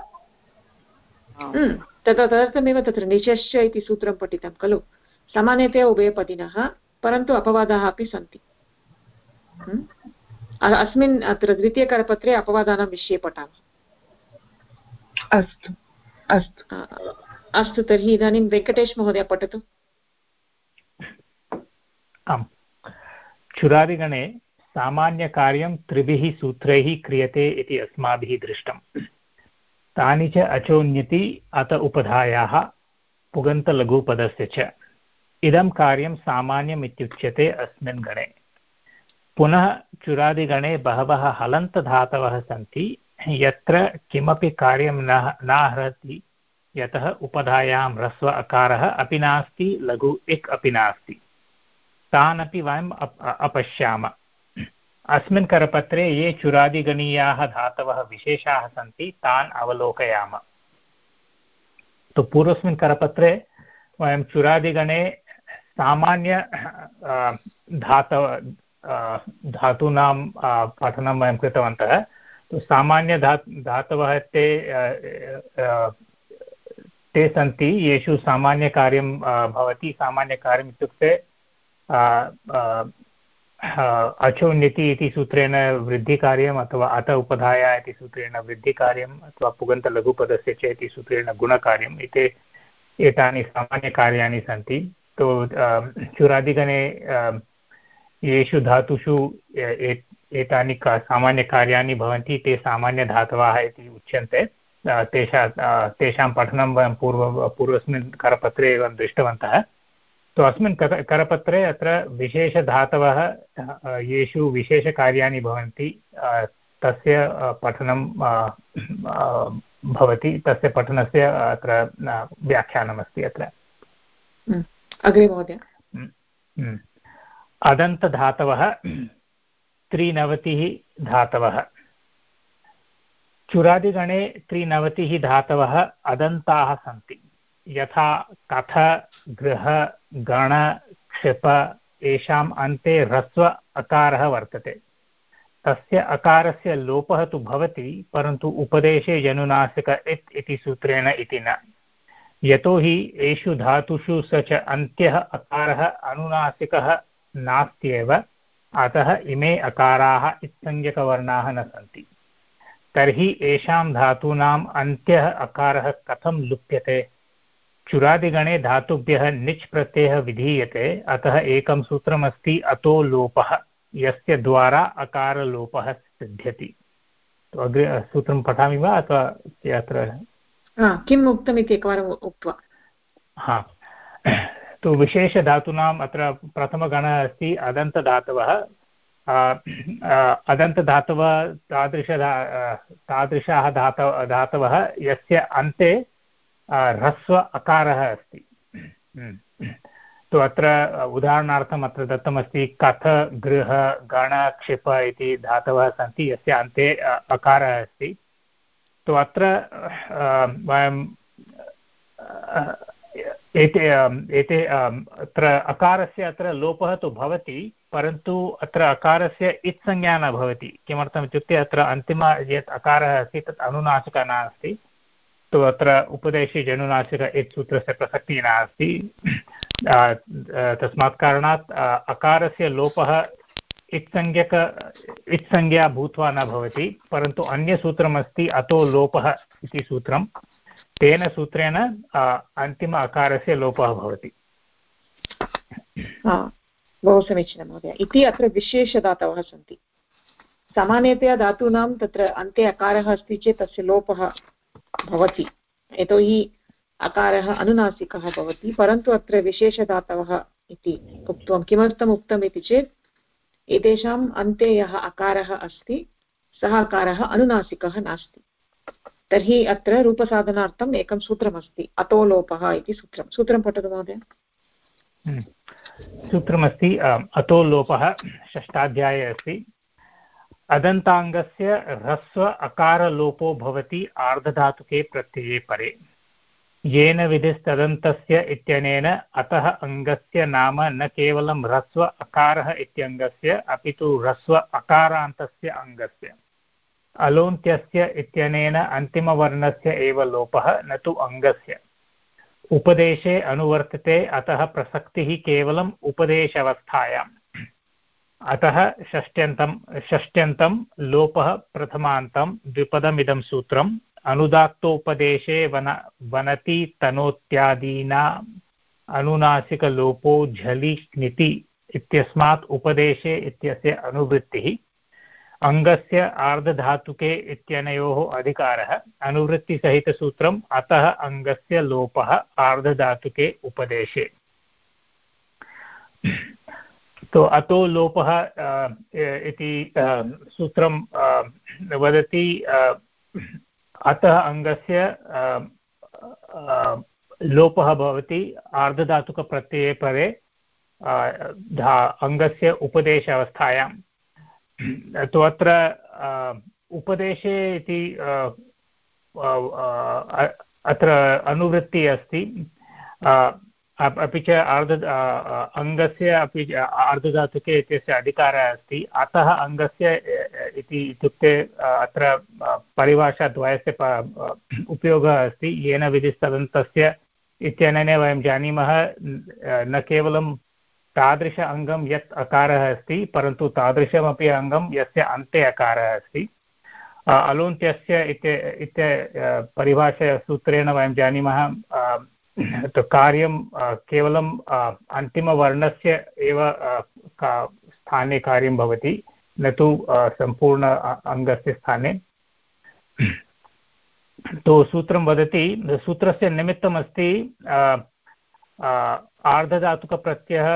तदर्थमेव तत्र निचश्च इति सूत्रं पठितं खलु सामान्यतया उभयपदिनः परन्तु अपवादाः अपि सन्ति अस्मिन् अत्र द्वितीयकरपत्रे अपवादानां विषये पठामः अस्तु अस्तु अस्तु तर्हि इदानीं वेङ्कटेश महोदय पठतु आम् चुरादिगणे सामान्यकार्यं त्रिभिः सूत्रैः क्रियते इति अस्माभिः दृष्टम् तानि च अचोन्यति अत उपधायाः पुगन्तलघुपदस्य च इदं कार्यं सामान्यम् इत्युच्यते अस्मिन् गणे पुनः चुरादिगणे बहवः हलन्तधातवः सन्ति यत्र किमपि कार्यं न हरति यतः उपधायां ह्रस्व अकारः अपि नास्ति लघु इक् अपि नास्ति तान् अपि वयम् अपश्यामः अस्मिन् करपत्रे ये चुरादिगणीयाः धातवः विशेषाः सन्ति तान् अवलोकयामः तो पूर्वस्मिन् करपत्रे वयं चुरादिगणे सामान्य धातूनां पठनं वयं कृतवन्तः तो सामान्य धातवः ते सन्ति येषु सामान्यकार्यं भवति सामान्यकार्यम् इत्युक्ते अचोन्यति इति सूत्रेण वृद्धिकार्यम् अथवा अत उपधाया इति सूत्रेण वृद्धिकार्यम् अथवा पुगन्तलघुपदस्य च इति सूत्रेण गुणकार्यम् एतानि सामान्यकार्याणि सन्ति तो चुरादिगणे येषु धातुषु एतानि सामान्यकार्याणि भवन्ति ते सामान्यधातवः इति उच्यन्ते तेषां पठनं वयं पूर्वस्मिन् करपत्रे एव दृष्टवन्तः तो अस्मिन् करपत्रे अत्र विशेषधातवः येषु विशेषकार्याणि भवन्ति तस्य पठनं भवति तस्य पठनस्य अत्र व्याख्यानमस्ति अत्र अग्रे महोदय अदन्तधातवः 93 धातवः। चुरादिगणे 93 धातवः अदन्ताः सन्ति, यथा कथ, गृह, गण, क्षिप। येषाम् अन्ते ह्रस्व अकारः वर्तते। तस्य अकारस्य लोपः तु भवति, परन्तु उपदेशे जनुनासिक इत् इति सूत्रेण इति न। यतोहि एषु धातुषु स च अन्त्यः अकारः अनुनासिकः नास्त्येव, अतः इमे अकाराः इत्संज्ञकवर्णाः न सन्ति। तर्हि येषां धातूनाम् अन्त्यः अकारः कथं लुप्यते? चुरादिगणे धातुभ्यः निच् प्रत्ययः विधीयते, अतः एकं सूत्रमस्ति अतो लोपः, यस्य द्वारा अकारलोपः सिद्ध्यति। अग्रे सूत्रं पठामि वा अथवा अत्र किम् उक्तमिति एकवारम् उक्त्वा। तु विशेषधातूनाम् अत्र प्रथमगणः अस्ति अदन्तधातवः। अदन्तधातवः तादृशाः धातवः यस्य अन्ते ह्रस्व अकारः अस्ति। तो अत्र उदाहरणार्थम् अत्र दत्तमस्ति कथ, गृह, गण, क्षिप इति धातवः सन्ति यस्य अन्ते अकारः अस्ति। तो अत्र वयं एते अत्र अकारस्य अत्र लोपः तु भवति, परन्तु अत्र अकारस्य इत्संज्ञा न भवति। किमर्थम् इत्युक्ते अत्र अन्तिम यत् अकारः अस्ति तत् अनुनासिकः नास्ति। तो अत्र उपदेशे जनुनासिक इत् सूत्रस्य प्रसक्तिः नास्ति। तस्मात् कारणात् अकारस्य लोपः इत्संज्ञा भूत्वा न भवति, परन्तु अन्यसूत्रमस्ति अतो लोपः इति सूत्रं। तेन सूत्रेण अन्तिम अकारस्य लोपः भवति। बहु समीचीनं महोदय। इति अत्र विशेषधातवः सन्ति। सामान्यतया धातूनां तत्र अन्ते अकारः अस्ति चेत् तस्य लोपः भवति, यतोहि अकारः अनुनासिकः भवति। परन्तु अत्र विशेषधातवः इति उक्तवान्। किमर्थम् उक्तम् इति चेत् एतेषाम् अन्ते यः अकारः अस्ति सः अकारः अनुनासिकः नास्ति। तर्हि अत्र रूपसाधनार्थम् एकं सूत्रमस्ति अतो लोपः इति सूत्रं। सूत्रं पठतु महोदय। सूत्रमस्ति अतो लोपः, षष्ठाध्याये अस्ति। अदन्ताङ्गस्य ह्रस्व अकारलोपो भवति आर्धधातुके प्रत्यये परे, येन विधिस्तदन्तस्य इत्यनेन अतः अङ्गस्य नाम न केवलं ह्रस्व अकारः इत्यङ्गस्य, अपि तु ह्रस्व अकारान्तस्य अङ्गस्य। अलोन्त्यस्य इत्यनेन अन्तिमवर्णस्य एव लोपः, न तु अङ्गस्य। उपदेशे अनुवर्तते, अतः प्रसक्तिः केवलम् उपदेशावस्थायाम्। अतः षष्ट्यन्तं लोपः प्रथमान्तं द्विपदमिदं सूत्रम्। अनुदात्तोपदेशे वनति तनोत्यादीना अनुनासिकलोपो झलि क्निति इत्यस्मात् उपदेशे इत्यस्य अनुवृत्तिः। अङ्गस्य आर्धधातुके इत्यनयोः अधिकारः। अनुवृत्तिसहितसूत्रम् अतः अङ्गस्य लोपः आर्धधातुके उपदेशे। तो अतो लोपः इति सूत्रं वदति अतः अङ्गस्य लोपः भवति आर्धधातुकप्रत्यये परे अङ्गस्य उपदेश अवस्थायां। तो अत्र उपदेशे इति अत्र अनुवृत्तिः अस्ति। अपि च अङ्गस्य अपि आर्धधातुके इत्यस्य अधिकारः अस्ति। अतः अङ्गस्य इति इत्युक्ते अत्र परिभाषाद्वयस्य उपयोगः अस्ति। येन विधिस्तदन्तस्य इत्यनेन वयं जानीमः न केवलं तादृश अङ्गं यत् अकारः अस्ति, परन्तु तादृशमपि अङ्गं यस्य अन्ते अकारः अस्ति। अलोन्त्यस्य इत्य परिभाषासूत्रेण वयं जानीमः कार्यं केवलं अन्तिमवर्णस्य एव स्थाने कार्यं भवति, न तु सम्पूर्ण अङ्गस्य स्थाने। तो सूत्रं वदति, सूत्रस्य निमित्तमस्ति आर्धधातुकप्रत्ययः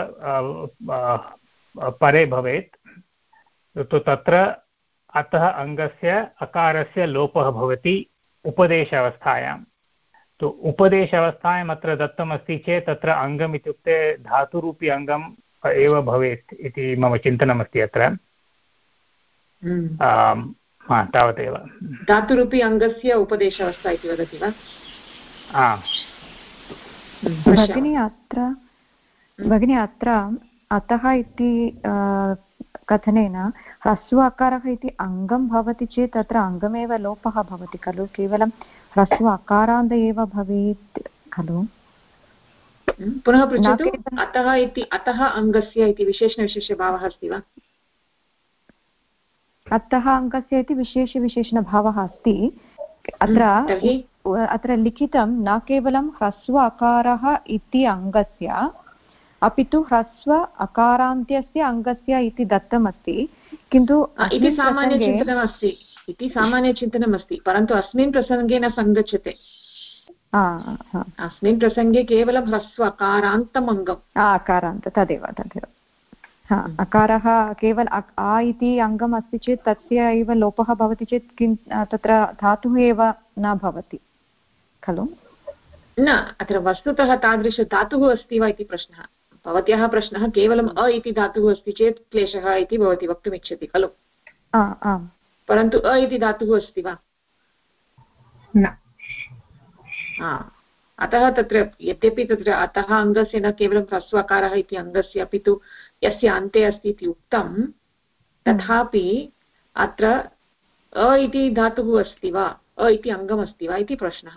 परे भवेत्। तो तत्र अतः अङ्गस्य अकारस्य लोपः भवति उपदेशावस्थायां। तो उपदेशावस्थायाम् अत्र दत्तमस्ति चेत् तत्र अङ्गम् इत्युक्ते धातुरूपी अङ्गम् एव भवेत् इति मम चिन्तनमस्ति अत्र। तावदेव। धातुरूपी अङ्गस्य उपदेशावस्था इति वदति वा? भगिनी अत्र अतः इति कथनेन ह्रस्व अकारः इति अङ्गं भवति चेत् तत्र अङ्गमेव लोपः भवति खलु, केवलं ह्रस्व अकारान्त एव भवेत् खलु। पुनः पृच्छतु। अतः इति अतः अङ्गस्य इति विशेषणविशेषभावः अस्ति वा? अतः अङ्गस्य इति विशेषविशेषणभावः अस्ति। अत्र लिखितं न केवलं ह्रस्व अकारः इति अङ्गस्य अपि तु ह्रस्व अकारान्त्यस्य अङ्गस्य इति दत्तमस्ति, किन्तु इति सामान्यचिन्तनमस्ति, परन्तु अस्मिन् प्रसङ्गे न सङ्गच्छते। अस्मिन् प्रसङ्गे केवलं ह्रस्व अकारान्तम् अङ्गम्। अकारान्त तदेव अकारः केवल आ इति अङ्गम् अस्ति चेत् तस्य एव लोपः भवति चेत् तत्र धातुः एव न भवति खलु। न, अत्र वस्तुतः तादृशधातुः अस्ति वा इति प्रश्नः। भवत्याः प्रश्नः केवलम् अ इति धातुः अस्ति चेत् क्लेशः इति भवती वक्तुमिच्छति खलु। परन्तु अ इति धातुः अस्ति वा? न। अतः तत्र यद्यपि तत्र अतः अङ्गस्य न केवलं ह्रस्व अकारः इति अङ्गस्य अपि तु यस्य अन्ते अस्ति इति उक्तं, तथापि अत्र अ इति धातुः अस्ति वा, अ इति अङ्गमस्ति वा इति प्रश्नः।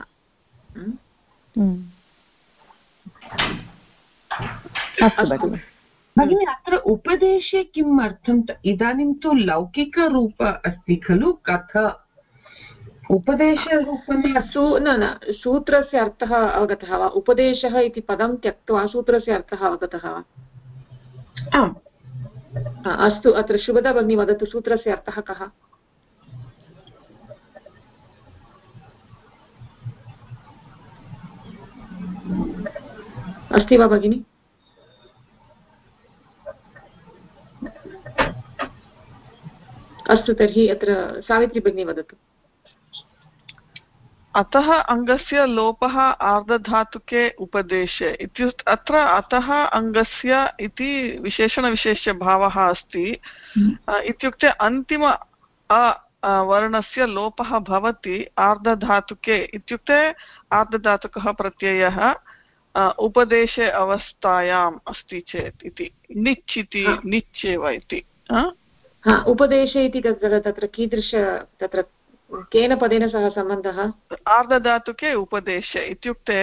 भगिनि अत्र उपदेशे किम् अर्थम्? इदानीं तु लौकिकरूप अस्ति खलु कथ उपदेशरूपं न सूत्रस्य अर्थः अवगतः वा? उपदेशः इति पदं त्यक्त्वा सूत्रस्य अर्थः अवगतः वा? अस्तु, अत्र शुभदा भगिनी वदतु, सूत्रस्य अर्थः कः? अस्ति वा भगिनी? अस्तु, तर्हि अत्र सावित्री भगिनी वदतु। अतः अङ्गस्य लोपः आर्धधातुके उपदेशे इत्युक्ते अत्र अतः अङ्गस्य इति विशेषणविशेषभावः अस्ति। इत्युक्ते अन्तिम वर्णस्य लोपः भवति आर्धधातुके, इत्युक्ते आर्धधातुकः प्रत्ययः उपदेशे अवस्थायाम् अस्ति चेत् इति निच् इति निच् एव इति। उपदेशे इति तत्र कीदृश, तत्र केन पदेन सह सम्बन्धः? आर्धधातुके उपदेशे इत्युक्ते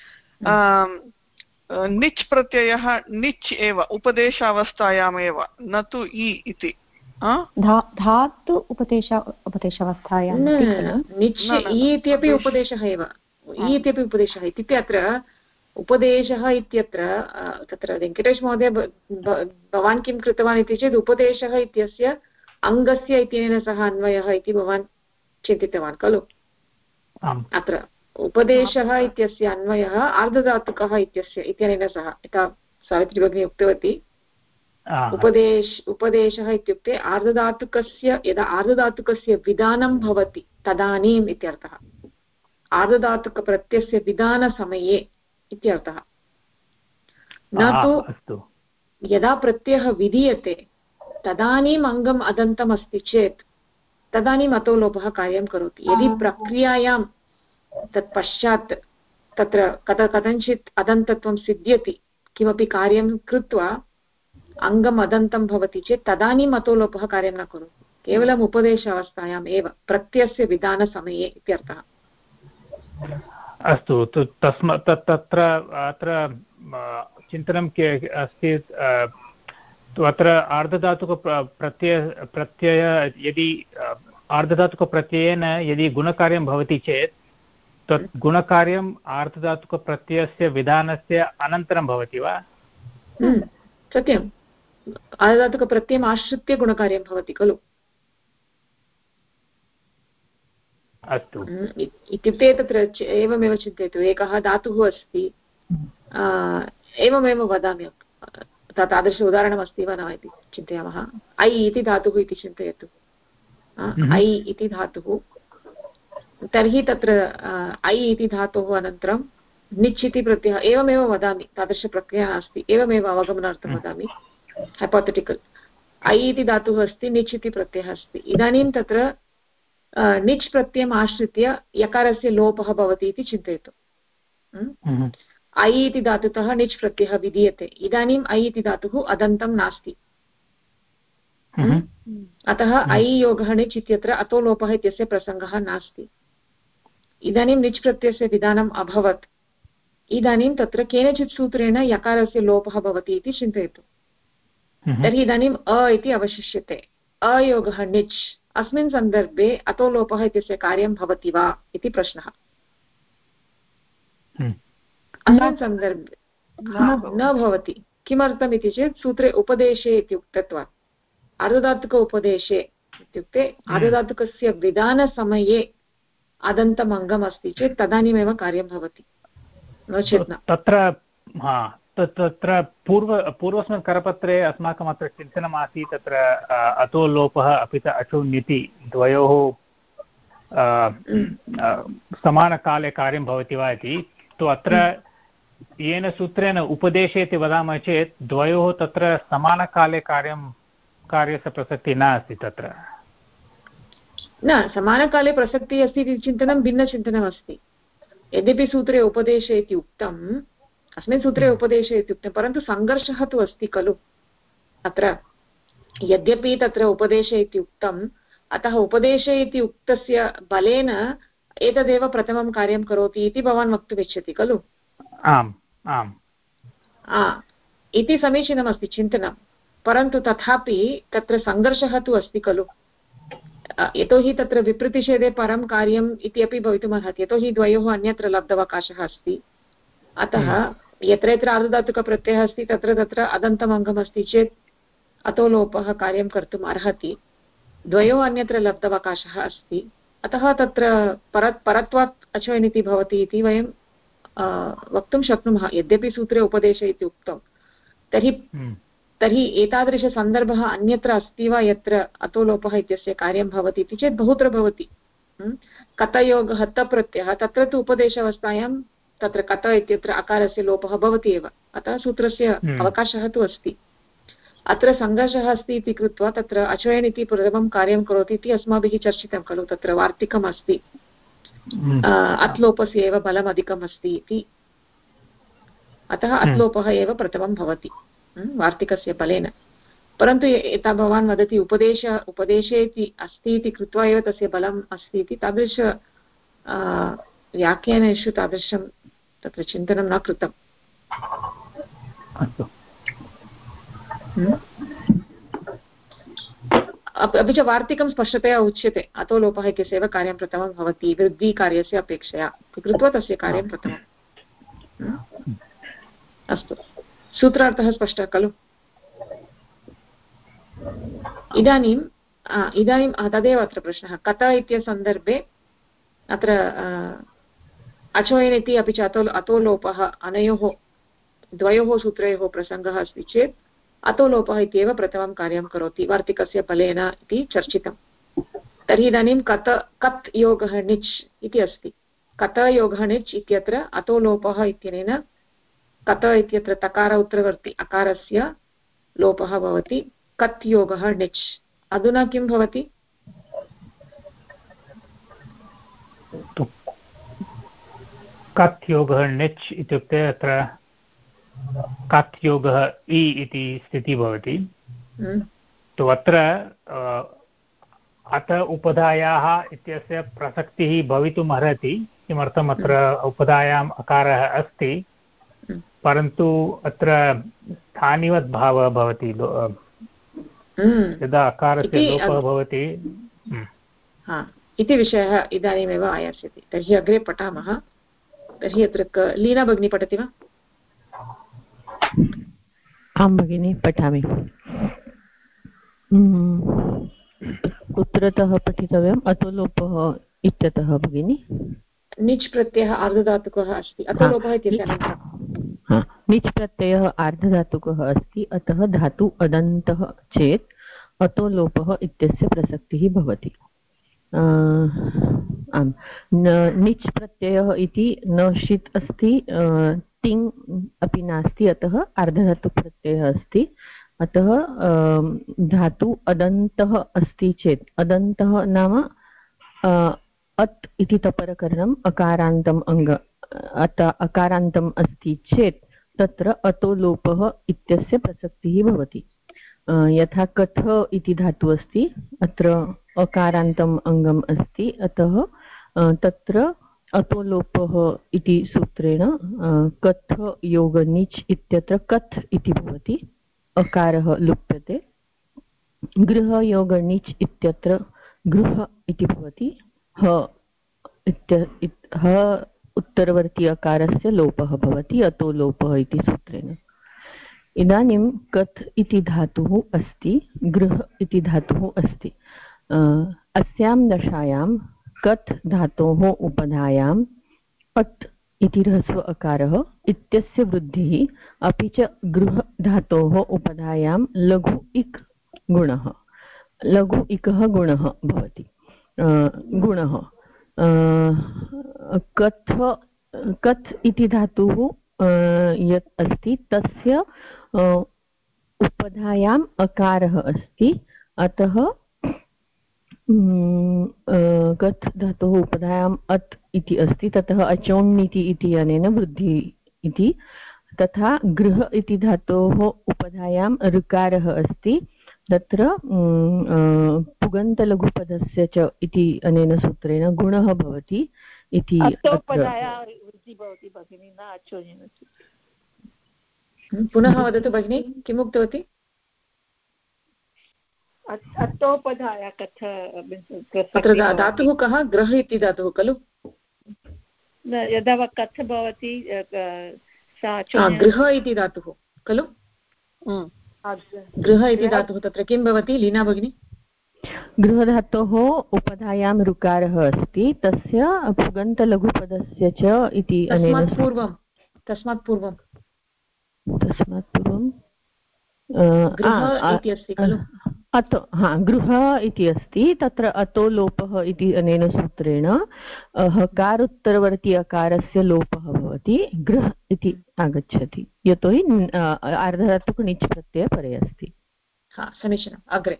निच् प्रत्ययः निच् एव उपदेशावस्थायामेव, न तु इ इति। धातु उपदेशावस्थायां निच् इ इत्यपि उपदेशः एव, इ इत्यपि उपदेशः। इत्युक्ते अत्र उपदेशः इत्यत्र तत्र वेङ्कटेश महोदय भवान् किं कृतवान् इति चेत् उपदेशः इत्यस्य अङ्गस्य इत्यनेन सह अन्वयः इति भवान् चिन्तितवान् खलु। अत्र उपदेशः इत्यस्य अन्वयः आर्धधातुकः इत्यनेन सह, यथा सावित्री भगिनी उक्तवती। उपदेशः इत्युक्ते आर्धधातुकस्य, यदा आर्धधातुकस्य विधानं भवति तदानीम् इत्यर्थः। आर्धधातुकप्रत्ययस्य विधानसमये इत्यर्थः, न तु यदा प्रत्ययः विधीयते तदानीम् अङ्गम् अदन्तम् अस्ति चेत् तदानीम् अतो लोपः कार्यं करोति। यदि प्रक्रियायां तत्पश्चात् तत्र कथञ्चित् अदन्तत्वं सिद्ध्यति, किमपि कार्यं कृत्वा अङ्गम् अदन्तं भवति चेत् तदानीम् अतो लोपः कार्यं न करोति, केवलम् उपदेशावस्थायाम् एव, प्रत्ययस्य विधानसमये इत्यर्थः। अस्तु, तत्र अत्र चिन्तनं अस्ति, अत्र प्रत्यय यदि आर्धधातुकप्रत्ययेन यदि गुणकार्यं भवति चेत् तत् गुणकार्यम् आर्धधातुकप्रत्ययस्य विधानस्य अनन्तरं भवति वा? सत्यम्, आर्धधातुकप्रत्ययम् आश्रित्य गुणकार्यं भवति खलु। अस्तु, इत्युक्ते तत्र एवमेव चिन्तयतु, एकः धातुः अस्ति, एवमेव वदामि, तादृश उदाहरणमस्ति वा न इति चिन्तयामः। ऐ इति धातुः इति चिन्तयतु, ऐ इति धातुः, तर्हि तत्र ऐ इति धातोः अनन्तरं निच् इति प्रत्ययः, एवमेव वदामि, तादृशप्रक्रिया नास्ति, एवमेव अवगमनार्थं वदामि। हैपोथेटिकल् ऐ इति धातुः अस्ति, निच् इति प्रत्ययः अस्ति। इदानीं तत्र निच् प्रत्ययम् आश्रित्य यकारस्य लोपः भवति इति चिन्तयतु। ऐ इति धातुतः निच् प्रत्ययः विधीयते। इदानीम् ऐ इति धातुः अदन्तं नास्ति, अतः ऐ योगः निच् इत्यत्र अतो लोपः इत्यस्य प्रसङ्गः नास्ति। इदानीं निच् प्रत्ययस्य विधानम् अभवत्। इदानीं तत्र केनचित् सूत्रेण यकारस्य लोपः भवति इति चिन्तयतु। तर्हि इदानीम् अ इति अवशिष्यते। अयोगः निच्, अस्मिन् सन्दर्भे अतो लोपः इत्यस्य कार्यं भवति वा इति प्रश्नः। अस्मिन् सन्दर्भे न भवति। किमर्थम् इति चेत् सूत्रे उपदेशे इति उक्तत्वात्। आर्धधातुक उपदेशे इत्युक्ते आर्धधातुकस्य विधानसमये अदन्तम् अङ्गम् अस्ति चेत् तदानीमेव कार्यं भवति, नो चेत् न। तत्र पूर्वस्मिन् करपत्रे अस्माकम् अत्र चिन्तनमासीत् तत्र अतो लोपः अपि च अचो ङिति द्वयोः समानकाले कार्यं भवति वा इति। तु अत्र येन सूत्रेण उपदेशे इति वदामः चेत् द्वयोः तत्र समानकाले कार्यस्य प्रसक्तिः नास्ति। तत्र न समानकाले प्रसक्तिः अस्ति इति चिन्तनं भिन्नचिन्तनमस्ति। यद्यपि सूत्रे उपदेशे इति उक्तम्, अस्मिन् सूत्रे उपदेशे इति उक्तं, परन्तु सङ्घर्षः तु अस्ति खलु अत्र। यद्यपि तत्र उपदेशे इति उक्तम्, अतः उपदेशे इति उक्तस्य बलेन एतदेव प्रथमं कार्यं करोति इति भवान् वक्तुमिच्छति खलु? आम् आम् इति समीचीनमस्ति चिन्तनं, परन्तु तथापि तत्र सङ्घर्षः तु अस्ति खलु। यतोहि तत्र विप्रतिषेधे परं कार्यम् इति अपि भवितुमर्हति, यतोहि द्वयोः अन्यत्र लब्धवकाशः अस्ति। अतः यत्र यत्र आर्धधातुकप्रत्ययः अस्ति तत्र तत्र अदन्तम् अङ्गमस्ति चेत् अतो लोपः कार्यं कर्तुम् अर्हति। द्वयोः अन्यत्र लब्धवकाशः अस्ति, अतः तत्र परत्वात् अचोनिति भवति इति वयं वक्तुं शक्नुमः। यद्यपि सूत्रे उपदेशे इति उक्तं, तर्हि एतादृशसन्दर्भः अन्यत्र अस्ति वा यत्र अतो लोपः इत्यस्य कार्यं भवति इति चेत् बहुत्र भवति। कतयोगः तप्रत्ययः, तत्र तु उपदेशावस्थायां तत्र कत इत्यत्र अकारस्य लोपः भवति एव, अतः सूत्रस्य अवकाशः तु अस्ति। अत्र सङ्घर्षः अस्ति इति कृत्वा तत्र अचोयन् इति प्रथमं कार्यं करोति इति अस्माभिः चर्चितं खलु। तत्र वार्तिकम् अस्ति, अत्लोपस्य एव बलम् अधिकम् अस्ति इति, अतः अत्लोपः एव प्रथमं भवति वार्तिकस्य बलेन। परन्तु यथा भवान् वदति उपदेशे इति अस्ति इति कृत्वा एव तस्य बलम् अस्ति इति, तादृश व्याख्यानेषु तादृशं तत्र चिन्तनं न कृतम्। अपि च वार्तिकं स्पष्टतया उच्यते, अतो लोपः इत्यस्य कार्यं प्रथमं भवति वृद्धिकार्यस्य अपेक्षया इति कृत्वा तस्य कार्यं प्रथमम्। अस्तु, सूत्रार्थः स्पष्टः खलु? इदानीं तदेव अत्र प्रश्नः। कत इत्यसन्दर्भे अत्र अचोयन् इति अपि च अतो लोपः अनयोः द्वयोः सूत्रयोः प्रसङ्गः अस्ति चेत् अतो लोपः इत्येव प्रथमं कार्यं करोति वार्तिकस्य बलेन इति चर्चितं। तर्हि इदानीं कत् योगः निच् इति अस्ति। कत योगः निच् इत्यत्र अतो लोपः इत्यनेन कत इत्यत्र तकार उत्तरवर्ति अकारस्य लोपः भवति। कत् योगः निच्, अधुना किं भवति? कत् योगः निच् इत्युक्ते अत्र कत् योगः इ इति स्थितिः भवति। तु अत्र अत उपधायाः इत्यस्य प्रसक्तिः भवितुम् अर्हति। किमर्थम्? अत्र उपधायाम् अकारः अस्ति, परन्तु अत्र स्थानिवत् भावः भवति। यदा अकारस्य लोपः भवति इति विषयः इदानीमेव आयास्यति। तर्हि अग्रे पठामः। तर्हि अत्र लीना भगिनी पठति वा? आं भगिनि, पठामि। कुत्रतः पठितव्यम्? अतो लोपः इत्यतः भगिनि। निच् प्रत्ययः आर्धधातुकः अस्ति, अतो लोपः इत्यस्य निच् प्रत्ययः आर्धधातुकः अस्ति, अतः धातु अदन्तः चेत् अतो लोपः इत्यस्य प्रसक्तिः भवति। आम्, निच् प्रत्ययः इति न षित् अस्ति, तिङ् अपि नास्ति, अतः आर्धधातुप्रत्ययः अस्ति, अतः धातु अदन्तः अस्ति चेत्, अदन्तः नाम अत् इति तपरकरणम् अकारान्तम् अकारान्तम् अस्ति चेत् तत्र अतो लोपः इत्यस्य प्रसक्तिः भवति। यथा कथ इति धातु अस्ति, अत्र अकारान्तम् अङ्गम् अस्ति, अतः तत्र अतो लोपः इति सूत्रेण कथ योग निच् इत्यत्र कथ इति भवति, अकारः लुप्यते। गृह योग निच् इत्यत्र गृह इति भवति, ह उत्तरवर्ती अकारस्य लोपः भवति, अतो लोपः इति सूत्रेण। इदानीं कथ इति धातुः अस्ति, गृह इति धातुः अस्ति। अस्यां दशायां कथ धातोः उपधायां अत् इति ह्रस्व अकारः इत्यस्य वृद्धिः, अपि च गृह धातोः उपधायां लघु इक् गुणः, लघु इकः गुणः भवति। गुणः कथ इति धातुः यत् अस्ति तस्य उपधायाम् अकारः अस्ति, अतः कथ धातुः उपधायाम् अत् इति अस्ति, ततः अचोण्णिति इति अनेन वृद्धिः इति। तथा गृह इति धातोः उपधायां ऋकारः अस्ति, तत्र पुगन्तलघुपदस्य च इति अनेन सूत्रेण गुणः भवति इति। पुनः वदतु भगिनी, किम् उक्तवती? अत्तोपधाया कथ अत्र धातुः कः? गृह इति धातुः खलु? यदा कथ भवति गृह इति धातुः खलु? गृह इति धातुः तत्र किं भवति लीना भगिनी? गृहधातोः उपधायां ऋकारः अस्ति, तस्य पुगन्तलघुपदस्य च इति अनेन तस्मात् पूर्वं गृह इति अस्ति खलु? गृह इति अस्ति, तत्र अतो लोपः इति अनेन सूत्रेण हकारोत्तरवर्ती अकारस्य लोपः भवति, गृह इति आगच्छति, यतोहि आर्धधातुकनिच् प्रत्ययः परे अस्ति। समीचीनम्। अग्रे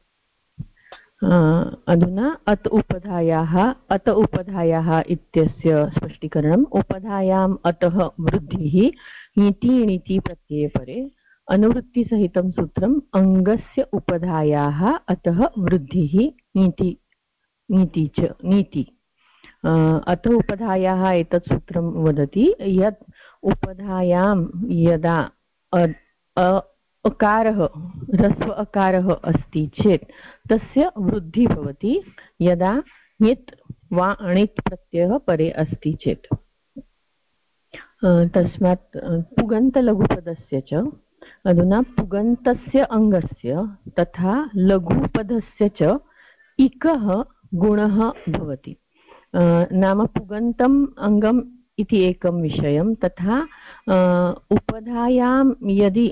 अधुना अत उपधायाः इत्यस्य स्पष्टीकरणम्। उपधायाम् अतः वृद्धिः ङिति णिति प्रत्यये परे, अनुवृत्तिसहितं सूत्रम् अङ्गस्य उपधायाः अतः वृद्धिः ङिति च ङिति। अत उपधायाः एतत् सूत्रं वदति यत् उपधायां यदा अकारः ह्रस्व अकारः अस्ति चेत् तस्य वृद्धिः भवति, यदा ङित् वा अणित् प्रत्ययः परे अस्ति चेत्। तस्मात् पुगन्तलघुपदस्य च, अधुना पुगन्तस्य अङ्गस्य तथा लघुपदस्य च इकः गुणः भवति। नाम पुगन्तम् अङ्गम् इति एकं विषयं, तथा उपधायां यदि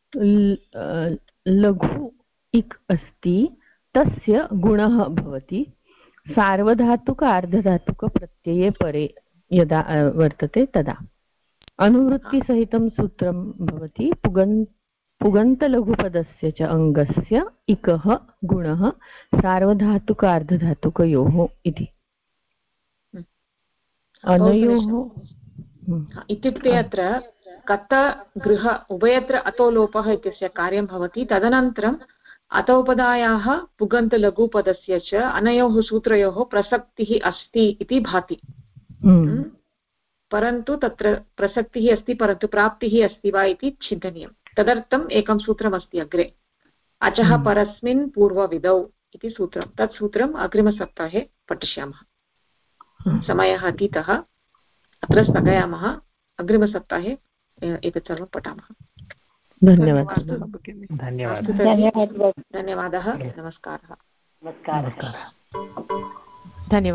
लघु इक् अस्ति तस्य गुणः भवति सार्वधातुक अर्धधातुकप्रत्यये परे यदा वर्तते तदा। अनुवृत्तिसहितं सूत्रं भवति पुगन्तलघुपदस्य च अङ्गस्य इकः गुणः सार्वधातुक अर्धधातुकयोः इति। अनयोः इत्युक्ते अत्र कत गृह उभयत्र अतो लोपः इत्यस्य कार्यं भवति, तदनन्तरम् अतोपदायाः पुगन्तलघुपदस्य च अनयोः सूत्रयोः प्रसक्तिः अस्ति इति भाति। परन्तु तत्र प्रसक्तिः अस्ति, परन्तु प्राप्तिः अस्ति वा इति चिन्तनीयं। तदर्थम् एकं सूत्रमस्ति अग्रे, अचः परस्मिन् पूर्वविधौ इति सूत्रं। तत् सूत्रम् अग्रिमसप्ताहे पठिष्यामः। समयः अतीतः, अत्र स्थगयामः। अग्रिमसप्ताहे एतत् सर्वं पठामः। धन्यवादः। धन्यवादः। नमस्कारः। धन्यवादः।